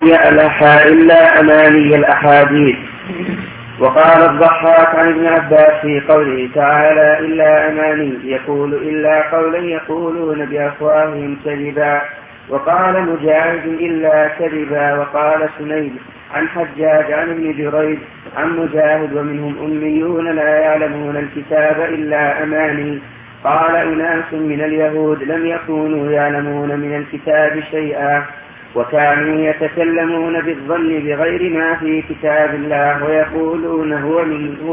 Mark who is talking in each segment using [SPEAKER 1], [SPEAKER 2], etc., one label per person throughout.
[SPEAKER 1] يألح إلا أماني الأحاديث. وقال الضحاك عن ابن عباس في قوله تعالى إلا أماني يقول إلا قولا يقولون بأفواههم كذبا. وقال مجاهد إلا كذبا. وقال سنيد عن حجاج عن ابن جريج عن مجاهد ومنهم أميون لا يعلمون الكتاب إلا أماني. قال أناس من اليهود لم يكونوا يعلمون من الكتاب شيئا وكانوا يتكلمون بالظن بغير ما في كتاب الله ويقولون هو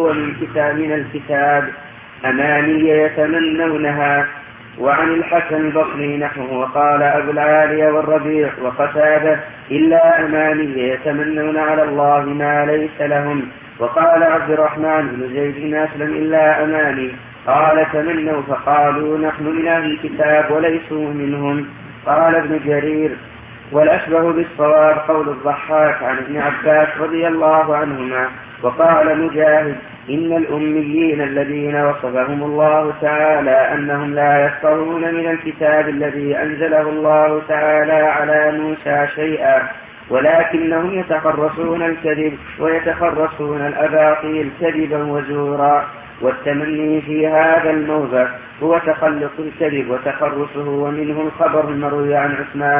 [SPEAKER 1] من الكتاب أماني يتمنونها. وعن الحسن البصري نحوه. وقال أبو العالية والربيع وقتادة إلا أماني يتمنون على الله ما ليس لهم. وقال عبد الرحمن بن زيد بن أسلم إلا أماني. قال تمنوا فقالوا نحن من أهل الكتاب وليسوا منهم. قال ابن جرير والأشبه بالصواب قول الضحاك عن ابن عباس رضي الله عنهما. وقال مجاهد إن الأميين الذين وصفهم الله تعالى أنهم لا يفقهون من الكتاب الذي أنزله الله تعالى على موسى شيئا ولكنهم يتخرصون الكذب ويتخرصون الأباطيل كذبا وزورا. والتمني في هذا الموضع هو تخلق الكذب وتخرصه. ومنه الخبر المروي عن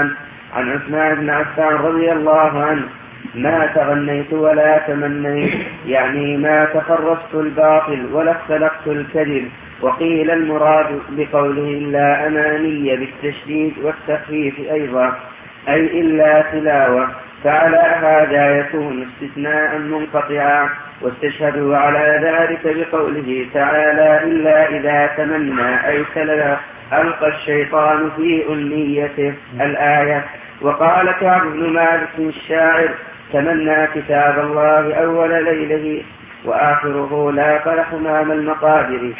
[SPEAKER 1] عثمان بن عفان رضي الله عنه ما تغنيت ولا تمنيت يعني ما تخرصت الباطل ولا اختلقت الكذب. وقيل المراد بقوله إلا أماني بالتشديد والتخفيف أيضا أي إلا تلاوة. فعلى هذا يكون استثناء منقطعا. واستشهدوا على ذلك بقوله تعالى إلا إذا تمنى أي ألقى الشيطان في أمنيته الآية. وقال كعب بن مالك الشاعر تمنى كتاب الله أول ليله وآخره لاقى حمام المقابر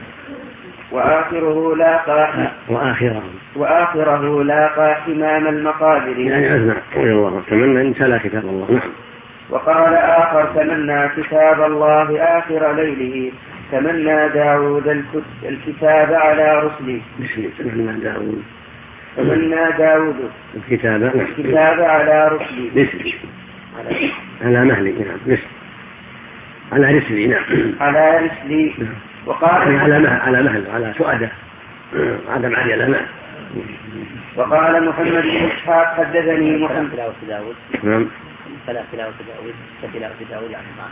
[SPEAKER 1] وآخره لاقى حمام المقابر
[SPEAKER 2] يعني عزنا الله تمنى إن تلا كتاب الله. نعم.
[SPEAKER 1] وقال آخر تمنى كتاب الله آخر ليله. تمنى داود الكتاب على رسله. تمنى داود الكتاب على رسله
[SPEAKER 2] على مهلي. نعم. على رسلي. نعم.
[SPEAKER 1] على رسلي. وقال
[SPEAKER 2] على مهل على سؤاده عدم علي على مهل.
[SPEAKER 1] وقال محمد بن إسحاق حدثني محمد
[SPEAKER 3] تلاوة داود.
[SPEAKER 2] نعم.
[SPEAKER 3] تلاوة داود يعني معنا.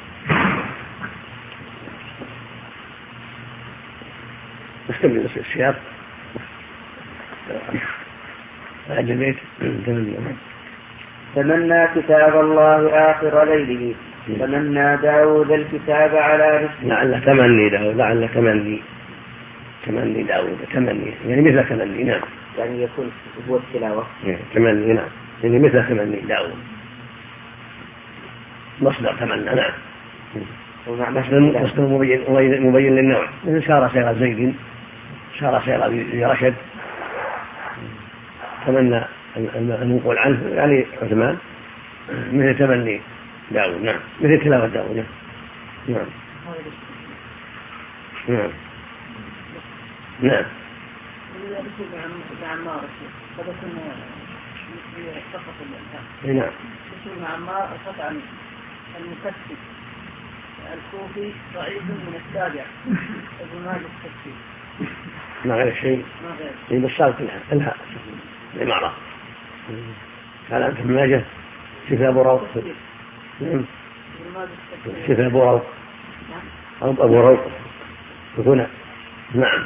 [SPEAKER 2] استمر السياق بعد البيت.
[SPEAKER 1] تمنى كتاب الله آخر ليله. تمنى داود الكتاب على رسله.
[SPEAKER 2] لعل تمني داود تمني يعني مثل تمني. نعم.
[SPEAKER 1] يعني يكون هو التلاوة
[SPEAKER 2] تمني. نعم. يعني مثل تمني داود مصدر تمنى. نعم. مصدر مبين للنوع مثل سار سير زيد سار سير رشد. تمنى المنقول عنه يعني عثمان مثل تمني داود. نعم. مثل تلاوة داود. نعم. نعم. نعم. نعم.
[SPEAKER 4] عمار القطع المكسب الكوفي ضعيف من التابع ابن مالك الكسي
[SPEAKER 2] ما غير شيء بس الها الإمارة. قال أنت من ماجه شفاء أبو روق. شفاء أبو روق أبو روق هنا. نعم.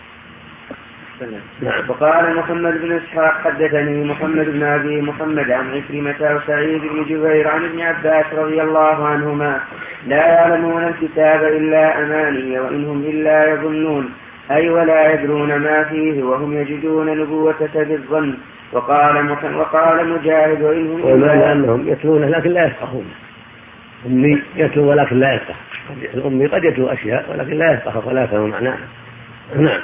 [SPEAKER 1] نعم. وقال محمد بن إسحاق حدثني محمد بن أبي محمد عن عكرمة وسعيد بن جبير عن ابن عباس رضي الله عنهما لا يعلمون الكتاب إلا أماني وإنهم إلا يظنون أي ولا يدرون ما فيه وهم يجدون نبوتك بالظن. وقال مجاهد وإنهم
[SPEAKER 2] إلا أنهم يتلون لكن لا يفقهون. أمي يتلو ولكن لا يفقه. الأمي قد يتلو أشياء ولكن لا يفقه ولا يفهم معناها. نعم.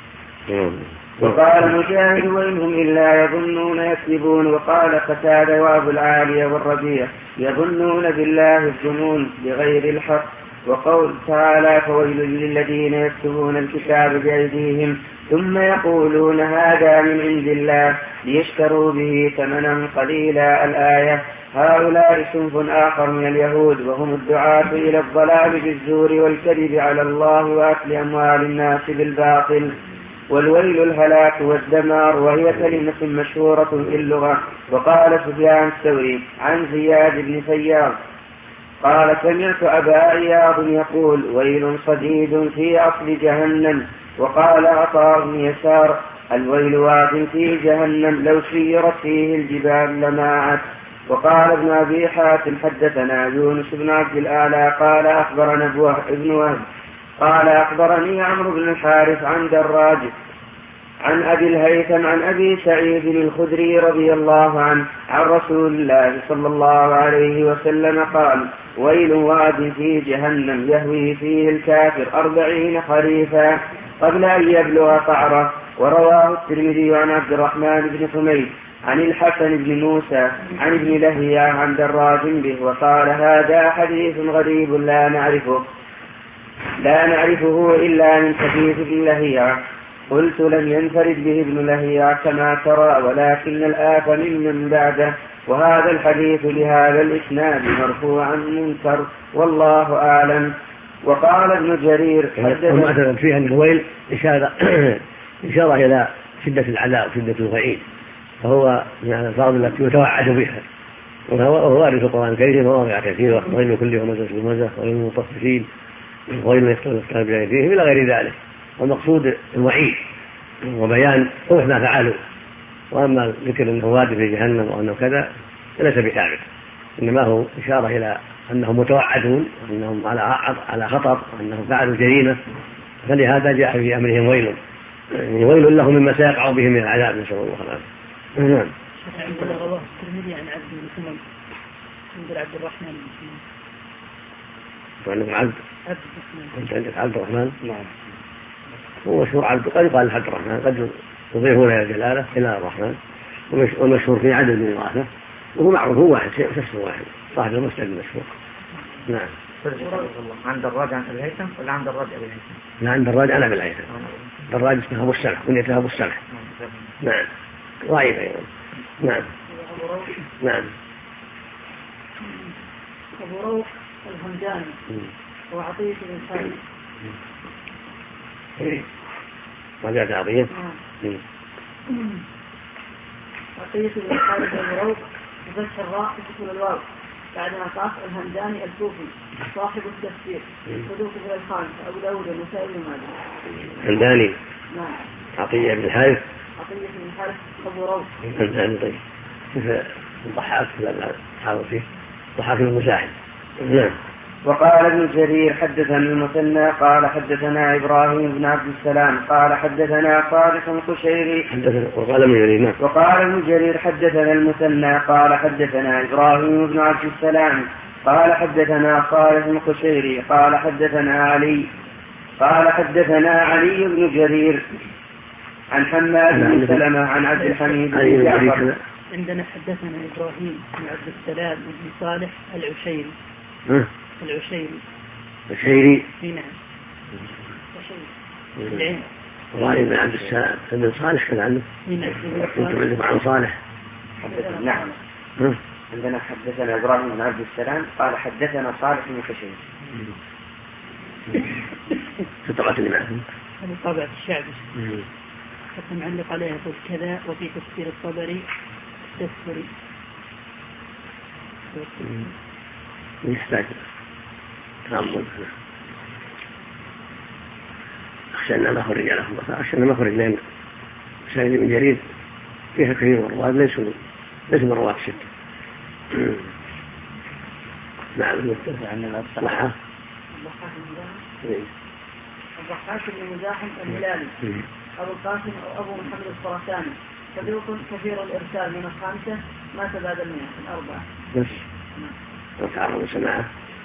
[SPEAKER 1] وقال مجاهد وإنهم إلا يظنون يكذبون. وقال قتادة وأبو العالية والربيع يظنون بالله الظنون بغير الحق. وقول تعالى فويل للذين يكتبون الكتاب بأيديهم ثم يقولون هذا من عند الله ليشتروا به ثمنا قليلا. الآية. هؤلاء صنف آخر من اليهود وهم الدعاة إلى الضلال بالزور والكذب على الله وأكل أموال الناس بالباطل. والويل الهلاك والدمار، وهي كلمة مشهورة في اللغة. وقال سفيان الثوري عن زياد بن سيار قال سمعت أبا عياض يقول ويل صديد في أصل جهنم. وقال عطاء بن يسار الويل واد في جهنم لو سيرت فيه الجبال لماعت. وقال ابن أبي حاتم حدثنا يونس بن عبد الأعلى قال أخبرنا ابن وهب قال أخبرني عمرو بن الحارث عن دراج عن أبي الهيثم عن أبي سعيد الخدري رضي الله عنه عن رسول الله صلى الله عليه وسلم قال ويل واد في جهنم يهوي فيه الكافر 40 خريفا قبل أن يبلغ قعره. ورواه الترمذي عن عبد الرحمن بن حميد عن الحسن بن موسى عن ابن لهيعة عن دراج به وقال هذا حديث غريب لا نعرفه إلا من حديث ابن لهيعة. قلت لم ينفرد به ابن لهيعة كما ترى ولكن الآف ممن بعده. وهذا الحديث بهذا الإسناد مرفوعا منكر والله أعلم. وقال ابن جرير
[SPEAKER 2] حدثنا فيها أن الويل إشارة إلى شدة العذاب وشدة الوعيد، فهو من الألفاظ التي يتوعد بها، وهو وارد في القرآن الكريم مواضع كثيرة ويل كل همزة لمزة ويل للمطففين ويل يقتل الكتاب بأيديهم إلى غير ذلك. والمقصود الوعيد وبيان قبح ما فعلوا. وأما ذكر أنه واد في جهنم وأنه كذا ليس بثابت، إنما هو إشارة إلى أنهم متوعدون وأنهم على خطر وأنهم فعلوا جريمة، فلهذا جاء في أمرهم ويل، يعني ويل لهم مما سيقع بهم من العذاب نسأل الله العافية. نعم.
[SPEAKER 4] رواه الترمذي عن عبد بن حميد عند عبد الرحمن بن
[SPEAKER 2] وعندك عبد أنت عندك عبد الرحمن؟
[SPEAKER 3] نعم.
[SPEAKER 2] هو مشهور عبد قد يقال عبد الرحمن، قد يضيفون إلى جلاله إلى الرحمن، ومشهور في عدد من الرافة، وهو معروف هو واحد شخص واحد صاحب المسجد المشهور. نعم.
[SPEAKER 3] عند الراجع عن أبي الهيثم ولا عند الراجع أبي الهيثم؟
[SPEAKER 2] لا عند الراجع عن أبي الهيثم. الراجع اسمه أبو السمح كنيته أبو السمح. نعم. ضعيف أيضا. نعم. نعم.
[SPEAKER 4] أبو روح الهمداني وعطية بن خالد.
[SPEAKER 2] رجعت عطية.
[SPEAKER 4] عطية بن خالد أبو روح بفتح الراء بسكون الواو بعدها قاف الهمداني الكوفي صاحب التفسير صدوق في الخامس أبو داود والنسائي بن ماجه.
[SPEAKER 2] الهمداني.
[SPEAKER 4] نعم.
[SPEAKER 2] عطية بن الحارث.
[SPEAKER 4] عطية بن الحارث أبو روح.
[SPEAKER 2] الهمداني. طيب. كيف الضحاك لا حاول فيه ضحاك المزاحم. نعم.
[SPEAKER 1] وقال ابن جرير حدثنا المثنى قال حدثنا إبراهيم بن عبد السلام قال حدثنا صالح القشيري وقال ابن جرير حدثنا المثنى قال حدثنا إبراهيم بن عبد السلام قال حدثنا صالح القشيري قال حدثنا علي بن جرير عن حماد بن سلمة عن عبد الحميد بن جعفر.
[SPEAKER 4] عندنا حدثنا إبراهيم بن عبد السلام بن صالح العشيري.
[SPEAKER 2] العشيري.
[SPEAKER 4] نعم. العين.
[SPEAKER 2] إبراهيم بن عبد السلام بن صالح كان عنده.
[SPEAKER 4] نعم.
[SPEAKER 2] عن صالح.
[SPEAKER 1] نعم. عندنا حدثنا إبراهيم بن عبد السلام قال حدثنا صالح بن كشير.
[SPEAKER 2] في الطبعة اللي معهم.
[SPEAKER 4] هذه طبعة الشعبي. حتى معلق عليها يقول كذا وفي تفسير الطبري التفسيري.
[SPEAKER 2] يحتاج تأمل. أخشى أن لا أخرج لهم، أخشى أن ما أخرج لهم سعيد بن جرير فيها كثير من الرواة ليسوا من رواة الستة. نعم.
[SPEAKER 4] الضحاك بن مزاحم الهلالي أبو القاسم أو أبو محمد الخراساني صدوق كثير الإرسال من الخامسة ما تبادل منها الأربعة.
[SPEAKER 2] بس وتعرض سماعه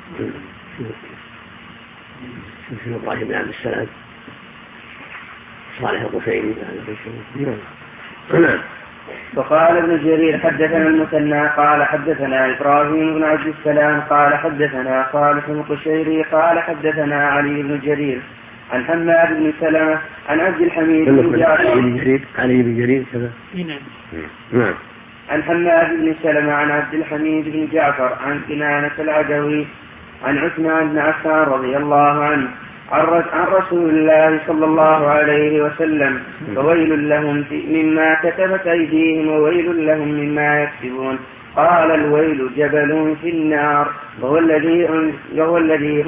[SPEAKER 2] في إبراهيم بن عبد السلام صالح القشيري. نعم.
[SPEAKER 1] وقال ابن جرير حدثنا المثنى قال حدثنا إبراهيم بن عبد السلام قال حدثنا صالح القشيري قال حدثنا علي بن جرير عن حماد بن سلمة عن عبد الحميد بن جعفر
[SPEAKER 2] علي بن جرير كذا نعم
[SPEAKER 1] عن حماد بن سلمة عن عبد الحميد بن جعفر عن كنانة العدوي عن عثمان بن عفان رضي الله عنه عن رسول الله صلى الله عليه وسلم فويل لهم مما كتبت أيديهم وويل لهم مما يكسبون. قال الويل جبل في النار وهو الذي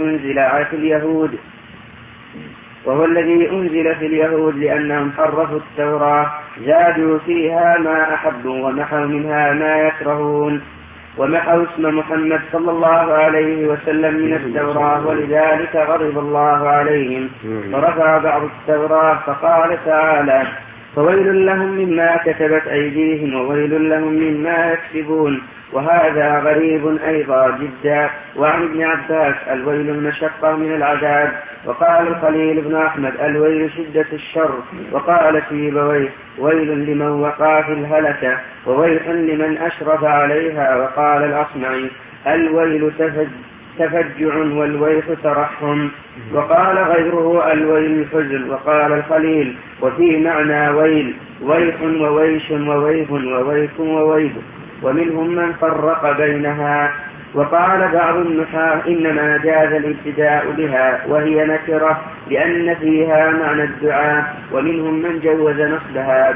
[SPEAKER 1] أنزل في اليهود لأنهم حرفوا التوراة زادوا فيها ما أحبوا ومحوا منها ما يكرهون ومحوا اسم محمد صلى الله عليه وسلم من التوراة ولذلك غضب الله عليهم فرفع بعض التوراة فقال تعالى فويل لهم مما كتبت أيديهم وويل لهم مما يكسبون. وهذا غريب أيضا جدا. وعن ابن عباس الويل المشقة من العذاب. وقال الخليل بن أحمد الويل شدة الشر. وقال سيبويه ويل لمن وقع في الهلكة وويل لمن أشرف عليها. وقال الأصمعي الويل تفجع والويح ترحم. وقال غيره الويل الحزن. وقال الخليل وفي معنى ويل ويح وويش وويح وويح وويل ومنهم من فرق بينها. وقال بعض النحاة إنما جاز الابتداء بها وهي نكرة لأن فيها معنى الدعاء ومنهم من جوز نصبها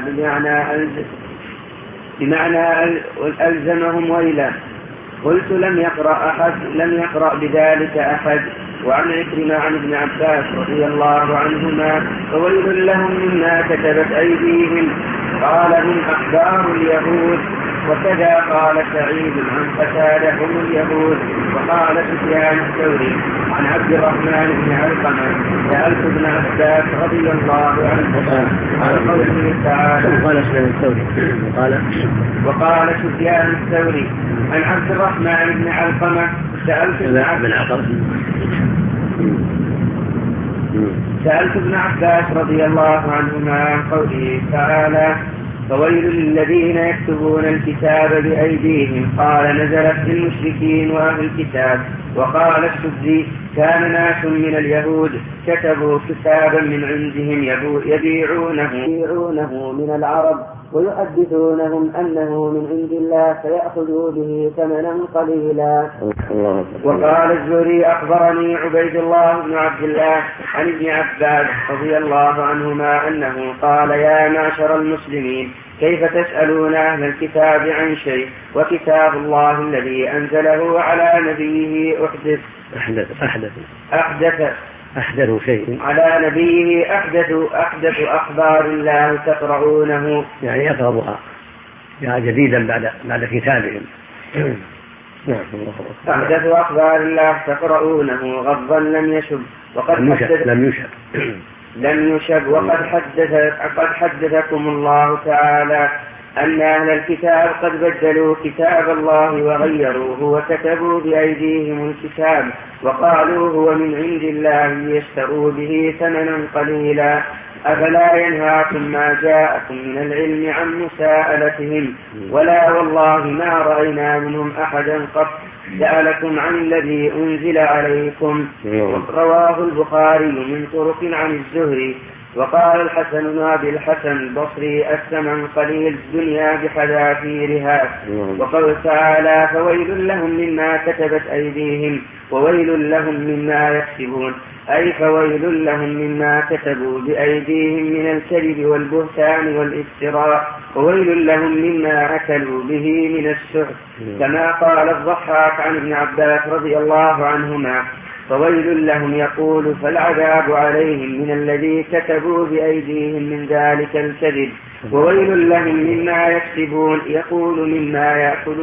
[SPEAKER 1] بمعنى ألزمهم ويلا. قلت لم يقرأ بذلك أحد. وعن عكرمة عن ابن عباس رضي الله عنهما فويل لهم مما كتبت أيديهم قال هم أخبار اليهود. وكذا قال سعيد عن قتادة هم اليهود. وقال سفيان الثوري عن عبد الرحمن بن علقمة سألت ابن عباس رضي الله عنه عن قوله تعالى وقال سفيان الثوري عن عبد الرحمن بن علقمة سألت ابن عباس رضي الله عنهما عن قوله تعالى فويل للذين يكتبون الكتاب بأيديهم قال نزلت للمشركين وأهل الكتاب. وقال السدي كان ناس من اليهود كتبوا كتابا من عندهم يبيعونه من العرب ويحدثونهم أنه من عند الله فيأخذوا به ثمنا قليلا. وقال الزهري أخبرني عبيد الله بن عبد الله عن ابن عباس رضي الله عنهما أنه قال يا معشر المسلمين كيف تسألون أهل الكتاب عن شيء وكتاب الله الذي أنزله على نبيه
[SPEAKER 2] أحدث شيء
[SPEAKER 1] على نبيه أحدث أخبار الله تقرؤونه
[SPEAKER 2] يعني يقرأها جديدا بعد كتابهم.
[SPEAKER 1] أحدث أخبار الله تقرؤونه غضا لم يشب وقد حدثكم الله تعالى أن أهل الكتاب قد بدلوا كتاب الله وغيروه وكتبوا بأيديهم الكتاب وقالوا هو من عند الله ليشتروا به ثمنا قليلا. أفلا ينهاكم ما جاءكم من العلم عن مساءلتهم ولا والله ما رأينا منهم أحدا قط سألكم عن الذي أنزل عليكم. رواه البخاري من طرق عن الزهري. وقال الحسن بن أبي الحسن البصري الثمن قليل الدنيا بحذافيرها. وقال تعالى فويل لهم مما كتبت أيديهم وويل لهم مما يكسبون أي فويل لهم مما كتبوا بأيديهم من الكذب والبهتان والافتراء وويل لهم مما أكلوا به من السحت. كما قال الضحاك عن ابن عباس رضي الله عنهما فويل لهم يقول فالعذاب عليهم من الذي كتبوا بأيديهم من ذلك الكذب وويل لهم مما يكسبون يقول مما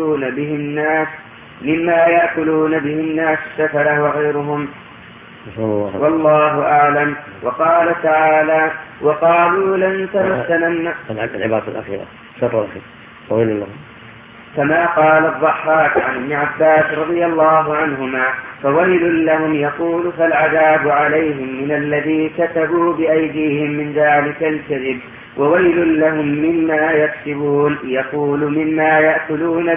[SPEAKER 1] يأكلون به الناس السفلة وغيرهم والله أعلم. وقال تعالى وقالوا لن تمسنا
[SPEAKER 2] العبارة الأخيرة شر وويل لهم
[SPEAKER 1] كما قال الضحاك عن ابن عباس رضي الله عنهما: فويل لهم يقول فالعذاب عليهم من الذي كتبوا بأيديهم من ذلك الكذب، وويل لهم مما يكسبون يقول مما يأكلون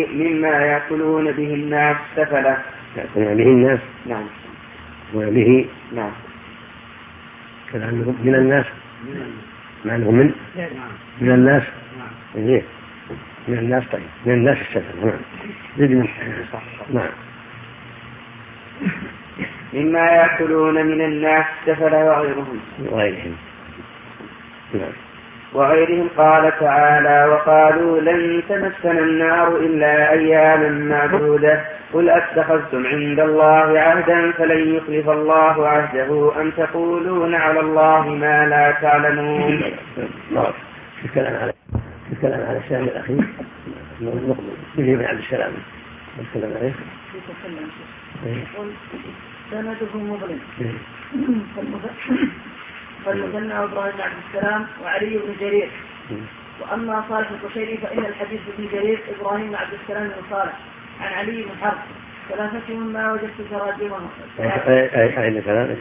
[SPEAKER 1] به الناس سفلا.
[SPEAKER 2] يأكلون به الناس.
[SPEAKER 1] نعم.
[SPEAKER 2] وبه.
[SPEAKER 1] نعم.
[SPEAKER 2] كلامهم من الناس. ما أنهم من الناس. إيه. من الناس. طيب من الناس السفل. نعم.
[SPEAKER 1] مما يأكلون من الناس سفل وغيرهم قال تعالى: وقالوا لن تمسنا النار إلا أياما معدودة قل أتخذتم عند الله عهدا فلن يخلف الله عهده أم تقولون على الله ما لا تعلمون.
[SPEAKER 2] الكلام على الشام الأخير نقبل بن عبد السلام الكلام عليه
[SPEAKER 4] سنده مظلم. فالمثنى إبراهيم بن عبد السلام وعلي بن جرير. وأما صالح القشيري فإن الحديث بن جرير إبراهيم بن عبد السلام بن صالح عن علي بن حرب ثلاثتهم ما وجدت تراجمهم.
[SPEAKER 2] أين كلام؟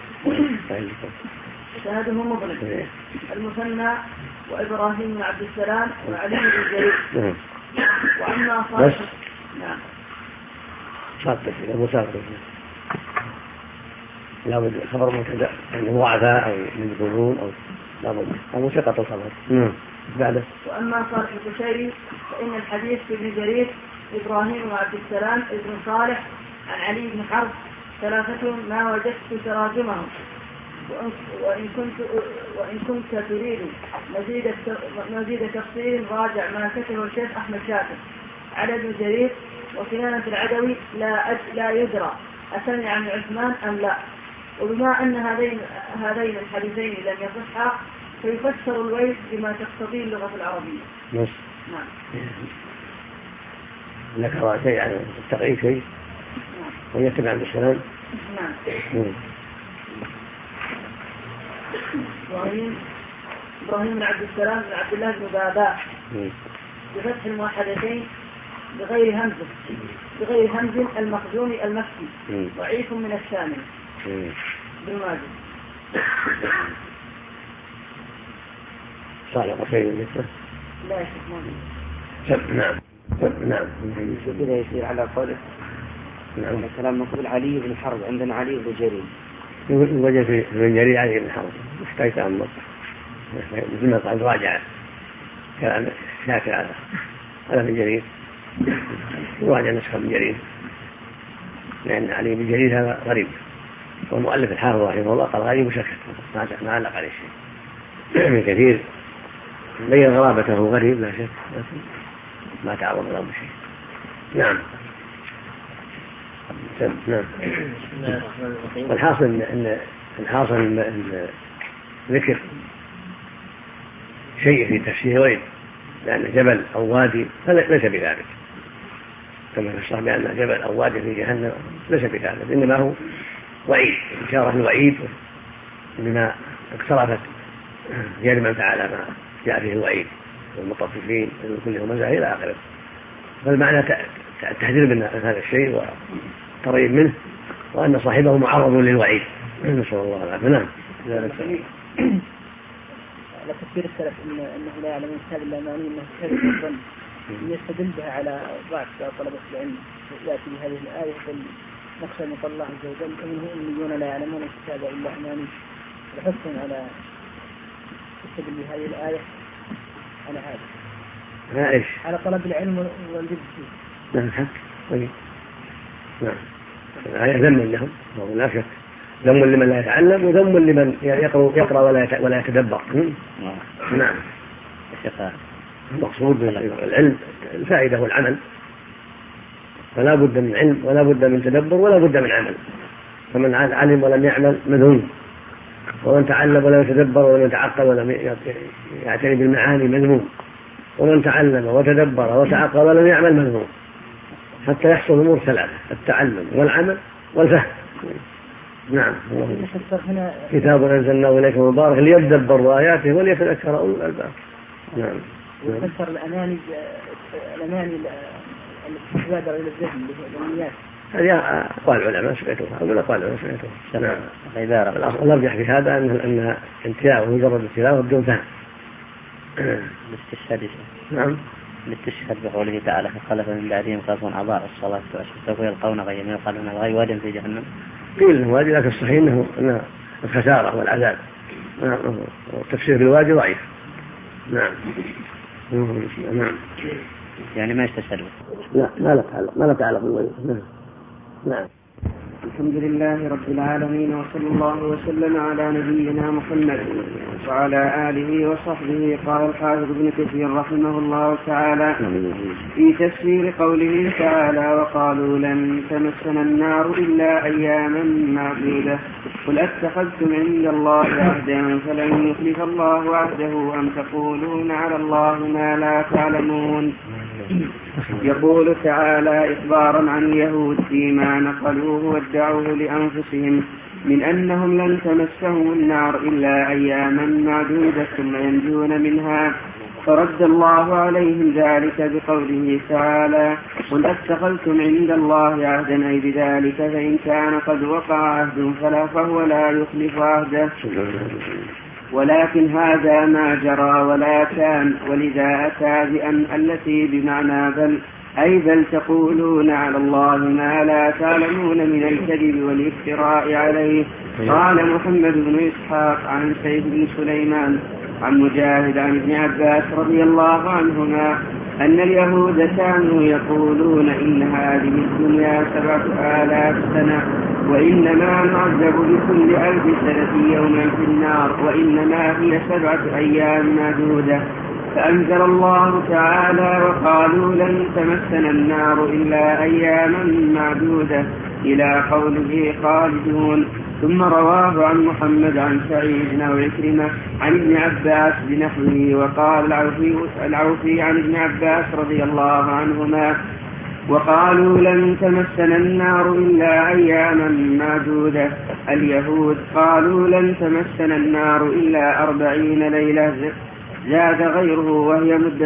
[SPEAKER 4] سنده مظلم. المثنى وإبراهيم بن عبد السلام وعلي بن جرير. وأما صالح نعم
[SPEAKER 2] لا بد خبر مبتدأ يعني ضعفاء أو مجهولون أو لا بد أو ثقة الخبر. بعده.
[SPEAKER 4] وأما صالح القشيري فإن الحديث في ابن جرير إبراهيم بن عبد السلام ابن صالح عن علي بن حرب ثلاثة ما وجدت تراجمهم. وإن كنت تريد مزيد تفصيل راجع ما كتبه الشيخ أحمد شاكر على ابن جرير وكنانة العدوي لا يدرى أسمع عن عثمان أم لا. وبما أن هذين الحديثين لم يصحا فيفسر الويل بما تقتضيه اللغة العربية.
[SPEAKER 2] نعم. ذكر شيء عن التقريب شيء. ويتبع عبد السلام.
[SPEAKER 4] نعم. إبراهيم بن عبد السلام بن عبد الله بن بابا بفتح الموحدتين بغير همز المخزومي المكي ضعيف من الثامن بن ماجه.
[SPEAKER 2] صالح قصير
[SPEAKER 4] لا يشك
[SPEAKER 2] نعم.
[SPEAKER 1] كذا يصير على قوله.
[SPEAKER 2] نعم.
[SPEAKER 1] الكلام مقبل علي بن حرب عندنا علي بن جرير.
[SPEAKER 2] وجد في ابن جرير علي بن حرب محتاج تأمل مثل ما قال راجع كلام شاكر على ابن جرير راجع نسخة ابن جرير لأن علي بن جرير هذا غريب والمؤلف الحافظ رحمه الله قال غريب وسكت ما علق عليه شيء. ابن كثير بين غرابته غريب لا شك ما تعرض له بشيء. نعم. والحاصل ان ذكر شيء في تفسير ويل لأن جبل أو وادي ليس بذلك كما في الصحيح بأن جبل أو وادي في جهنم ليس بذلك إنما هو وعيد إشارة الوعيد بما اقترفت يد من فعل ما جاء فيه الوعيد والمطففين كلهم مزاح إلى آخره. فالمعنى التحذير من هذا الشيء وترغيب منه وأن صاحبه معرض للوعيد. نسأل الله العافية. نعم.
[SPEAKER 4] على تفسير السلف أنه لا يعلم كتاب الأماني أنه كتاب الظن يستدل بها على ضعف طلبة العلم يأتي بهذه الآية نقصد من الله عز وجل فمنهم أميون لا يعلمون الكتاب إلا أماني الحكم على يستدل بهذه الآية على هذا على طلب العلم والجد فيه.
[SPEAKER 2] نعم حق. نعم. الآية ذم لهم لا شك ذم لمن لا يتعلم وذم لمن يقرأ ولا يتدبر. نعم. المقصود بالعلم الفائدة والعمل فلا بد من علم ولا بد من تدبر ولا بد من عمل. فمن علم ولم يعمل مذموم ومن تعلم ولم يتدبر ولم يتعقل ولم يعتني بالمعاني مذموم ومن تعلم وتدبر وتعقل ولم يعمل مذموم حتى يحصل الأمور ثلاثة: التعلم والعمل والفهم. نعم. كتاب أنزلناه إليك مبارك ليدبروا آياته وليتذكر أولو الألباب. نعم.
[SPEAKER 4] وفسر الأماني يبادر إلى الذهن بالنيات.
[SPEAKER 2] هذه أقوال العلماء سمعتها، أقول أقوال العلماء سمعتها.
[SPEAKER 5] العبارة
[SPEAKER 2] الأرجح في هذا أن انتهاء مجرد التلاوة بدون فهم.
[SPEAKER 5] الاستشهاد.
[SPEAKER 2] نعم.
[SPEAKER 5] الاستشهاد بقوله تعالى فخلف من بعدهم خلف أضاعوا الصلاة سوف يلقون غيا يقالون الغي واد في جهنم.
[SPEAKER 2] قيل له وادي، لكن الصحيح أنه الخسارة والعذاب. والتفسير بالوادي ضعيف. نعم. نعم.
[SPEAKER 5] يعني ما يستشهدون.
[SPEAKER 2] لا ما له تعلق بالوادي. نعم.
[SPEAKER 1] الحمد لله رب العالمين، وصلى الله وسلم على نبينا محمد وعلى آله وصحبه. قال الحافظ ابن كثير رحمه الله تعالى في تفسير قوله تعالى وقالوا لن تمسنا النار إلا أياما معدودة قل أتخذتم عند الله عهدا فلن يخلف الله عهده أم تقولون على الله ما لا تعلمون. يقول تعالى إخبارا عن اليهود فيما نقلوه وادعوه لأنفسهم من أنهم لن تمسهم النار إلا أياما معدودة ثم ينجون منها، فرد الله عليهم ذلك بقوله تعالى قل أتخذتم عند الله عهدا أي بذلك فإن كان قد وقع عهد فهو لا يخلف عهده، ولكن هذا ما جرى ولا كان، ولذا أتى بأن التي بمعنى بل أي بل تقولون على الله ما لا تعلمون من الكذب والافتراء عليه. قال محمد بن إسحاق عن سيد بن سليمان عن مجاهد عن ابن عباس رضي الله عنهما أن اليهود كانوا يقولون إن هذه الدنيا 7000 سنة وإنما نعذب بكل 1000 سنة يوما في النار وإنما هي 7 أيام معدودة. فأنزل الله تعالى وقالوا لن تمسنا النار إلا أياما معدودة إلى قوله خالدون. ثم رواه عن محمد عن سعيد أو عكرمة عن ابن عباس بنحوه. وقال العوفي عن ابن عباس رضي الله عنهما وقالوا لن تمسنا النار إلا أياما معدودة. اليهود قالوا لن تمسنا النار إلا 40 ليلة زاد غيره وهي مدة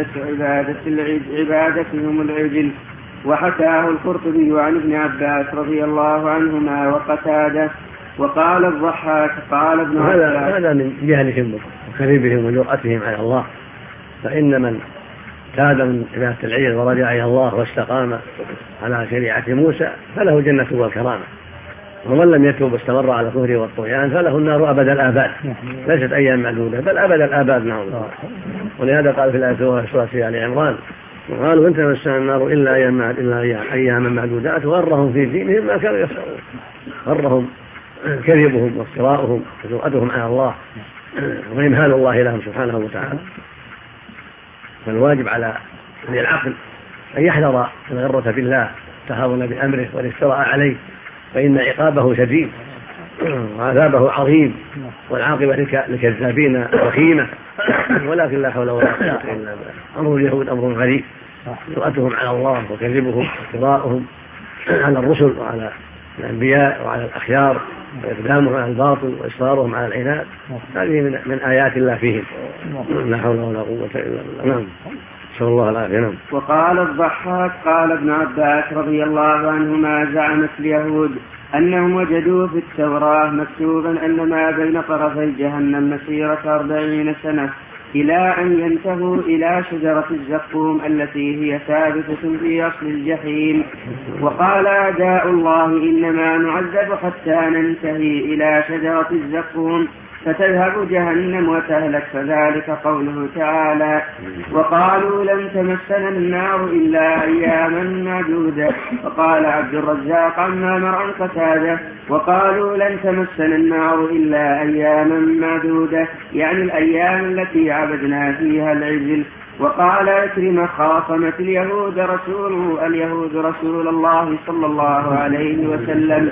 [SPEAKER 1] عبادتهم العجل. وحكاه القرطبي عن ابن عباس رضي الله عنهما وقتاده. وقال الضحاك قال ابن عباس
[SPEAKER 2] هذا من جهلهم وكذبهم وجرأتهم على الله، فإن من تاب من عبادة العجل ورجع إلى الله واستقام على شريعة موسى فله جنة والكرامة، ومن لم يتوب واستمر على كفره والطغيان فله النار أبد الآباد ليست أيام معدودة بل أبد الآباد. نعم. ولهذا قال في الآية سورة آل عمران وقالوا إن تمسنا النار إلا أياما معدودات وغرهم في دينهم ما كانوا يفترون. غرهم كذبهم وافتراؤهم وجرأتهم على الله وإمهال الله لهم سبحانه وتعالى. فالواجب على ذي العقل أن يحذر الغرة بالله التهاون بأمره والافتراء عليه، فإن عقابه شديد وعذابه عظيم والعاقبة للكذابين وخيمة. ولكن لا حول ولا قوة إلا بالله. أمر اليهود أمر غريب، جرأتهم على الله وكذبهم وافتراؤهم على الرسل وعلى الأنبياء وعلى الأخيار وإقدامهم على الباطل وإصرارهم على العناد، هذه من آيات الله فيهم. لا حول ولا قوة إلا بالله. نعم. نسأل الله العافية.
[SPEAKER 1] وقال الضحاك قال ابن عباس رضي الله عنهما زعمت اليهود أنهم وجدوا في التوراة مكتوبا أن ما بين طرفي جهنم مسيرة 40 سنة إلى أن ينتهوا إلى شجرة الزقوم التي هي ثابتة في أصل الجحيم. وقال أعداء الله إنما نعذب حتى ننتهي إلى شجرة الزقوم فتذهب جهنم وتهلك، فذلك قوله تعالى وقالوا لن تمسنا النار إلا أياما معدودة. وقال عبد الرزاق عن معمر عن قتادة وقالوا لن تمسنا النار إلا أياما معدودة يعني الأيام التي عبدنا فيها العجل. وقال عكرمة خاصمت اليهود رسول الله صلى الله عليه وسلم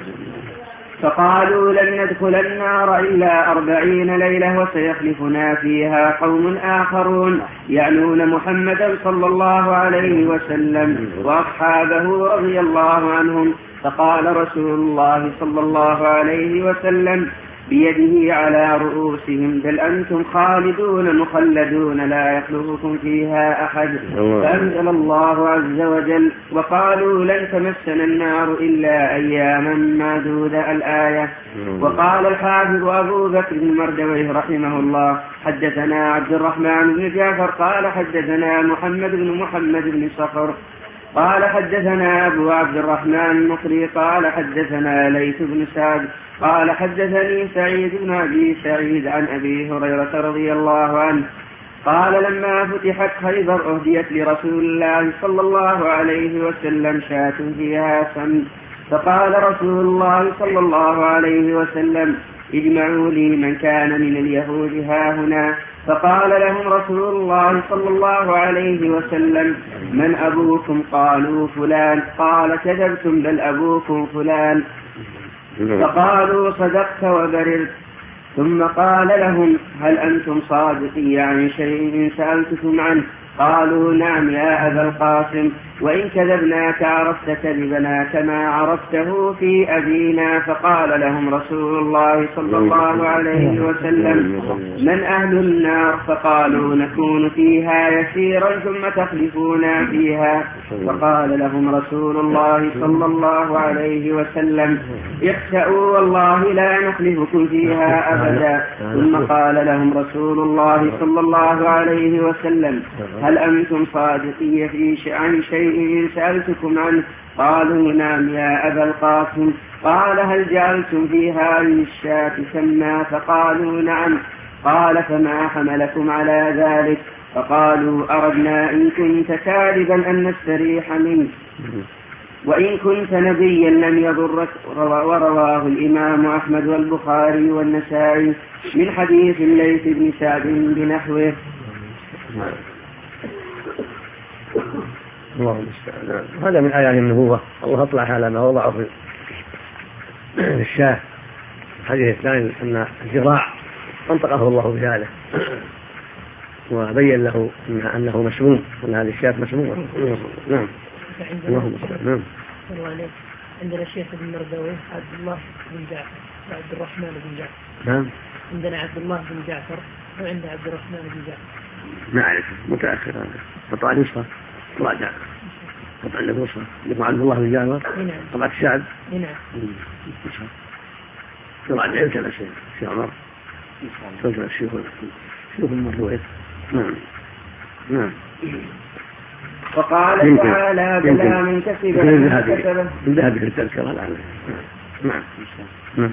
[SPEAKER 1] فقالوا لن ندخل النار إلا 40 ليلة وسيخلفنا فيها قوم آخرون يعنون محمدا صلى الله عليه وسلم وأصحابه رضي الله عنهم. فقال رسول الله صلى الله عليه وسلم بيده على رؤوسهم بل أنتم خالدون مخلدون لا يخلفكم فيها أحد. فأنزل الله عز وجل وقالوا لن تمسنا النار إلا أياما معدودة الآية. وقال الحافظ أبو بكر المردوي رحمه الله حدثنا عبد الرحمن بن جعفر قال حدثنا محمد بن صخر قال حدثنا أبو عبد الرحمن المقري قال حدثنا ليث بن سعد قال حدثني سعيد بن أبي سعيد عن أبي هريرة رضي الله عنه قال لما فتحت خيبر أهديت لرسول الله صلى الله عليه وسلم شاة فيها سم فقال رسول الله صلى الله عليه وسلم اجمعوا لي من كان من اليهود هاهنا. فقال لهم رسول الله صلى الله عليه وسلم من أبوكم؟ قالوا فلان. قال كذبتم بل أبوكم فلان. فقالوا صدقت وبررت. ثم قال لهم هل أنتم صادقي عن شيء سألتكم عنه؟ قالوا نعم يا أبا القاسم وإن كذبناك عرفت كذبنا كما عرفته في أبينا. فقال لهم رسول الله صلى الله عليه وسلم من أهل النار؟ فقالوا نكون فيها يسيرا ثم تخلفونا فيها. فقال لهم رسول الله صلى الله عليه وسلم اخسأوا والله لا نخلفكم فيها أبدا. ثم قال لهم رسول الله صلى الله عليه وسلم هل أنتم صادقي عن شيء سألتكم عنه؟ قالوا نعم يا أبا القاسم. قال هل جعلتم في هذه الشاة سما؟ فقالوا نعم. قال فما حملكم على ذلك؟ فقالوا أردنا إن كنت كاذبا أن نستريح منك وإن كنت نبيا لم يضرك. ورواه الإمام أحمد والبخاري والنسائي من حديث الليث بن سعد بنحوه.
[SPEAKER 2] الله المستعان. هذا من آيات النبوة. الله أطلع على ما وضعه في الشاه. الحديث الثاني أن الذراع أنطقه الله بهذا وبين له أنه مسموم وأن هذه الشاة مسمومة. نعم. الله المستعان.
[SPEAKER 4] عندنا الشيخ ابن مردوي عبد الله بن جعفر وعبد الرحمن بن جعفر.
[SPEAKER 2] نعم.
[SPEAKER 4] عندنا عبد الله بن جعفر وعند عبد الرحمن بن جعفر.
[SPEAKER 2] ما أعرف متأخر هذا. قطع نصفه راجع قطع نصفه يقول عبد الله بن جعفر طبعا الشعب.
[SPEAKER 4] نعم.
[SPEAKER 2] طبعا يلتمس الشيخ عمر يلتمس شيوخ المردوي. نعم. نعم.
[SPEAKER 1] وقال تعالى بلى من كسب
[SPEAKER 2] ذهب في التذكرة الآن. نعم.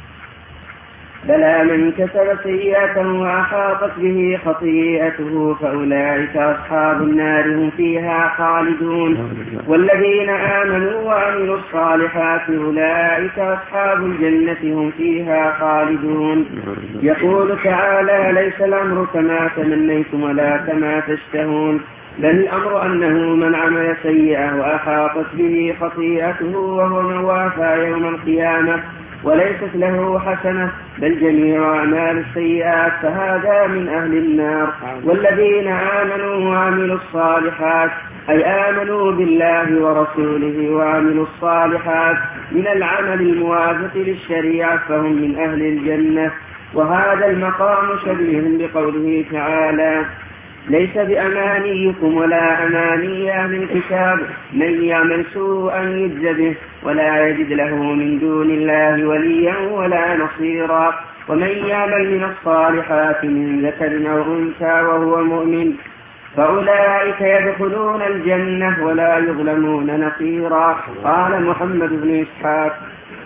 [SPEAKER 1] بلى من كسب سيئة وأحاطت به خطيئته فأولئك أصحاب النار هم فيها خالدون. والذين آمنوا وعملوا الصالحات أولئك أصحاب الجنة هم فيها خالدون. يقول تعالى ليس الأمر كما تمنيتم ولا كما تشتهون بل الأمر أنه من عمل سيئة وأحاطت به خطيئته وهو من وافى يوم القيامة وليست له حسنة بل جميع أعمال السيئات فهذا من أهل النار. والذين آمنوا وعملوا الصالحات أي آمنوا بالله ورسوله وعملوا الصالحات من العمل الموافق للشريعة فهم من أهل الجنة. وهذا المقام شبيه بقوله تعالى ليس بأمانيكم ولا أماني أهل الكتاب من يعمل سوءا يجز به ولا يجد له من دون الله وليا ولا نصيرا. ومن يعمل من الصالحات من ذكر أو أنثى وهو مؤمن فأولئك يدخلون الجنة ولا يظلمون نصيرا. قال محمد بن إسحاق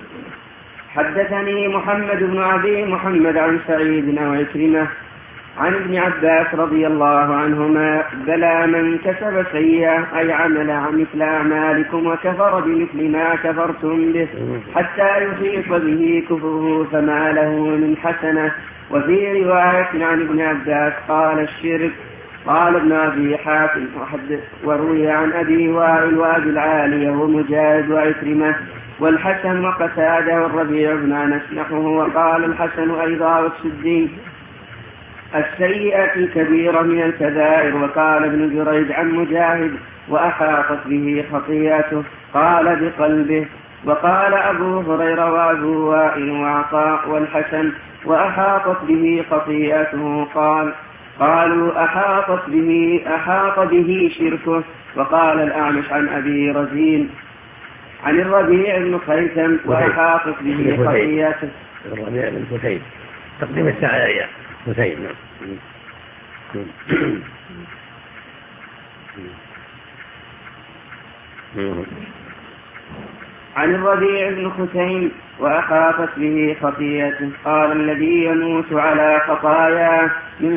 [SPEAKER 1] حدثني محمد بن أبي محمد عن سعيد وعكرمة عن ابن عباس رضي الله عنهما بلى من كسب سيئة أي عمل مثل أعمالكم وكفر بمثل ما كفرتم به حتى يحيط به كفره فما له من حسنة. وفي رواية عن ابن عباس قال الشرك. قال ابن أبي حاتم وروي عن أبي وائل وأبي العالية ومجاهد وعكرمة والحسن وقتادة والربيع بن أنس نحوه. وقال الحسن أيضا والسدي السيئة كبيرة من الكبائر. وقال ابن جريج عن مجاهد وأحاطت به خطيئته قال بقلبه. وقال أبو هريرة وأبو وائل وعطاء والحسن وأحاطت به خطيئته قالوا أحاط به شركه. وقال الأعمش عن أبي رزين عن الربيع بن خيثم وأحاطت به خطيئته.
[SPEAKER 2] الربيع بن خيثم تقديم الساعية خيثم.
[SPEAKER 1] عن الربيع بن خثيم وأحاطت به خطيئته. قال الذي يموت على خطاياه من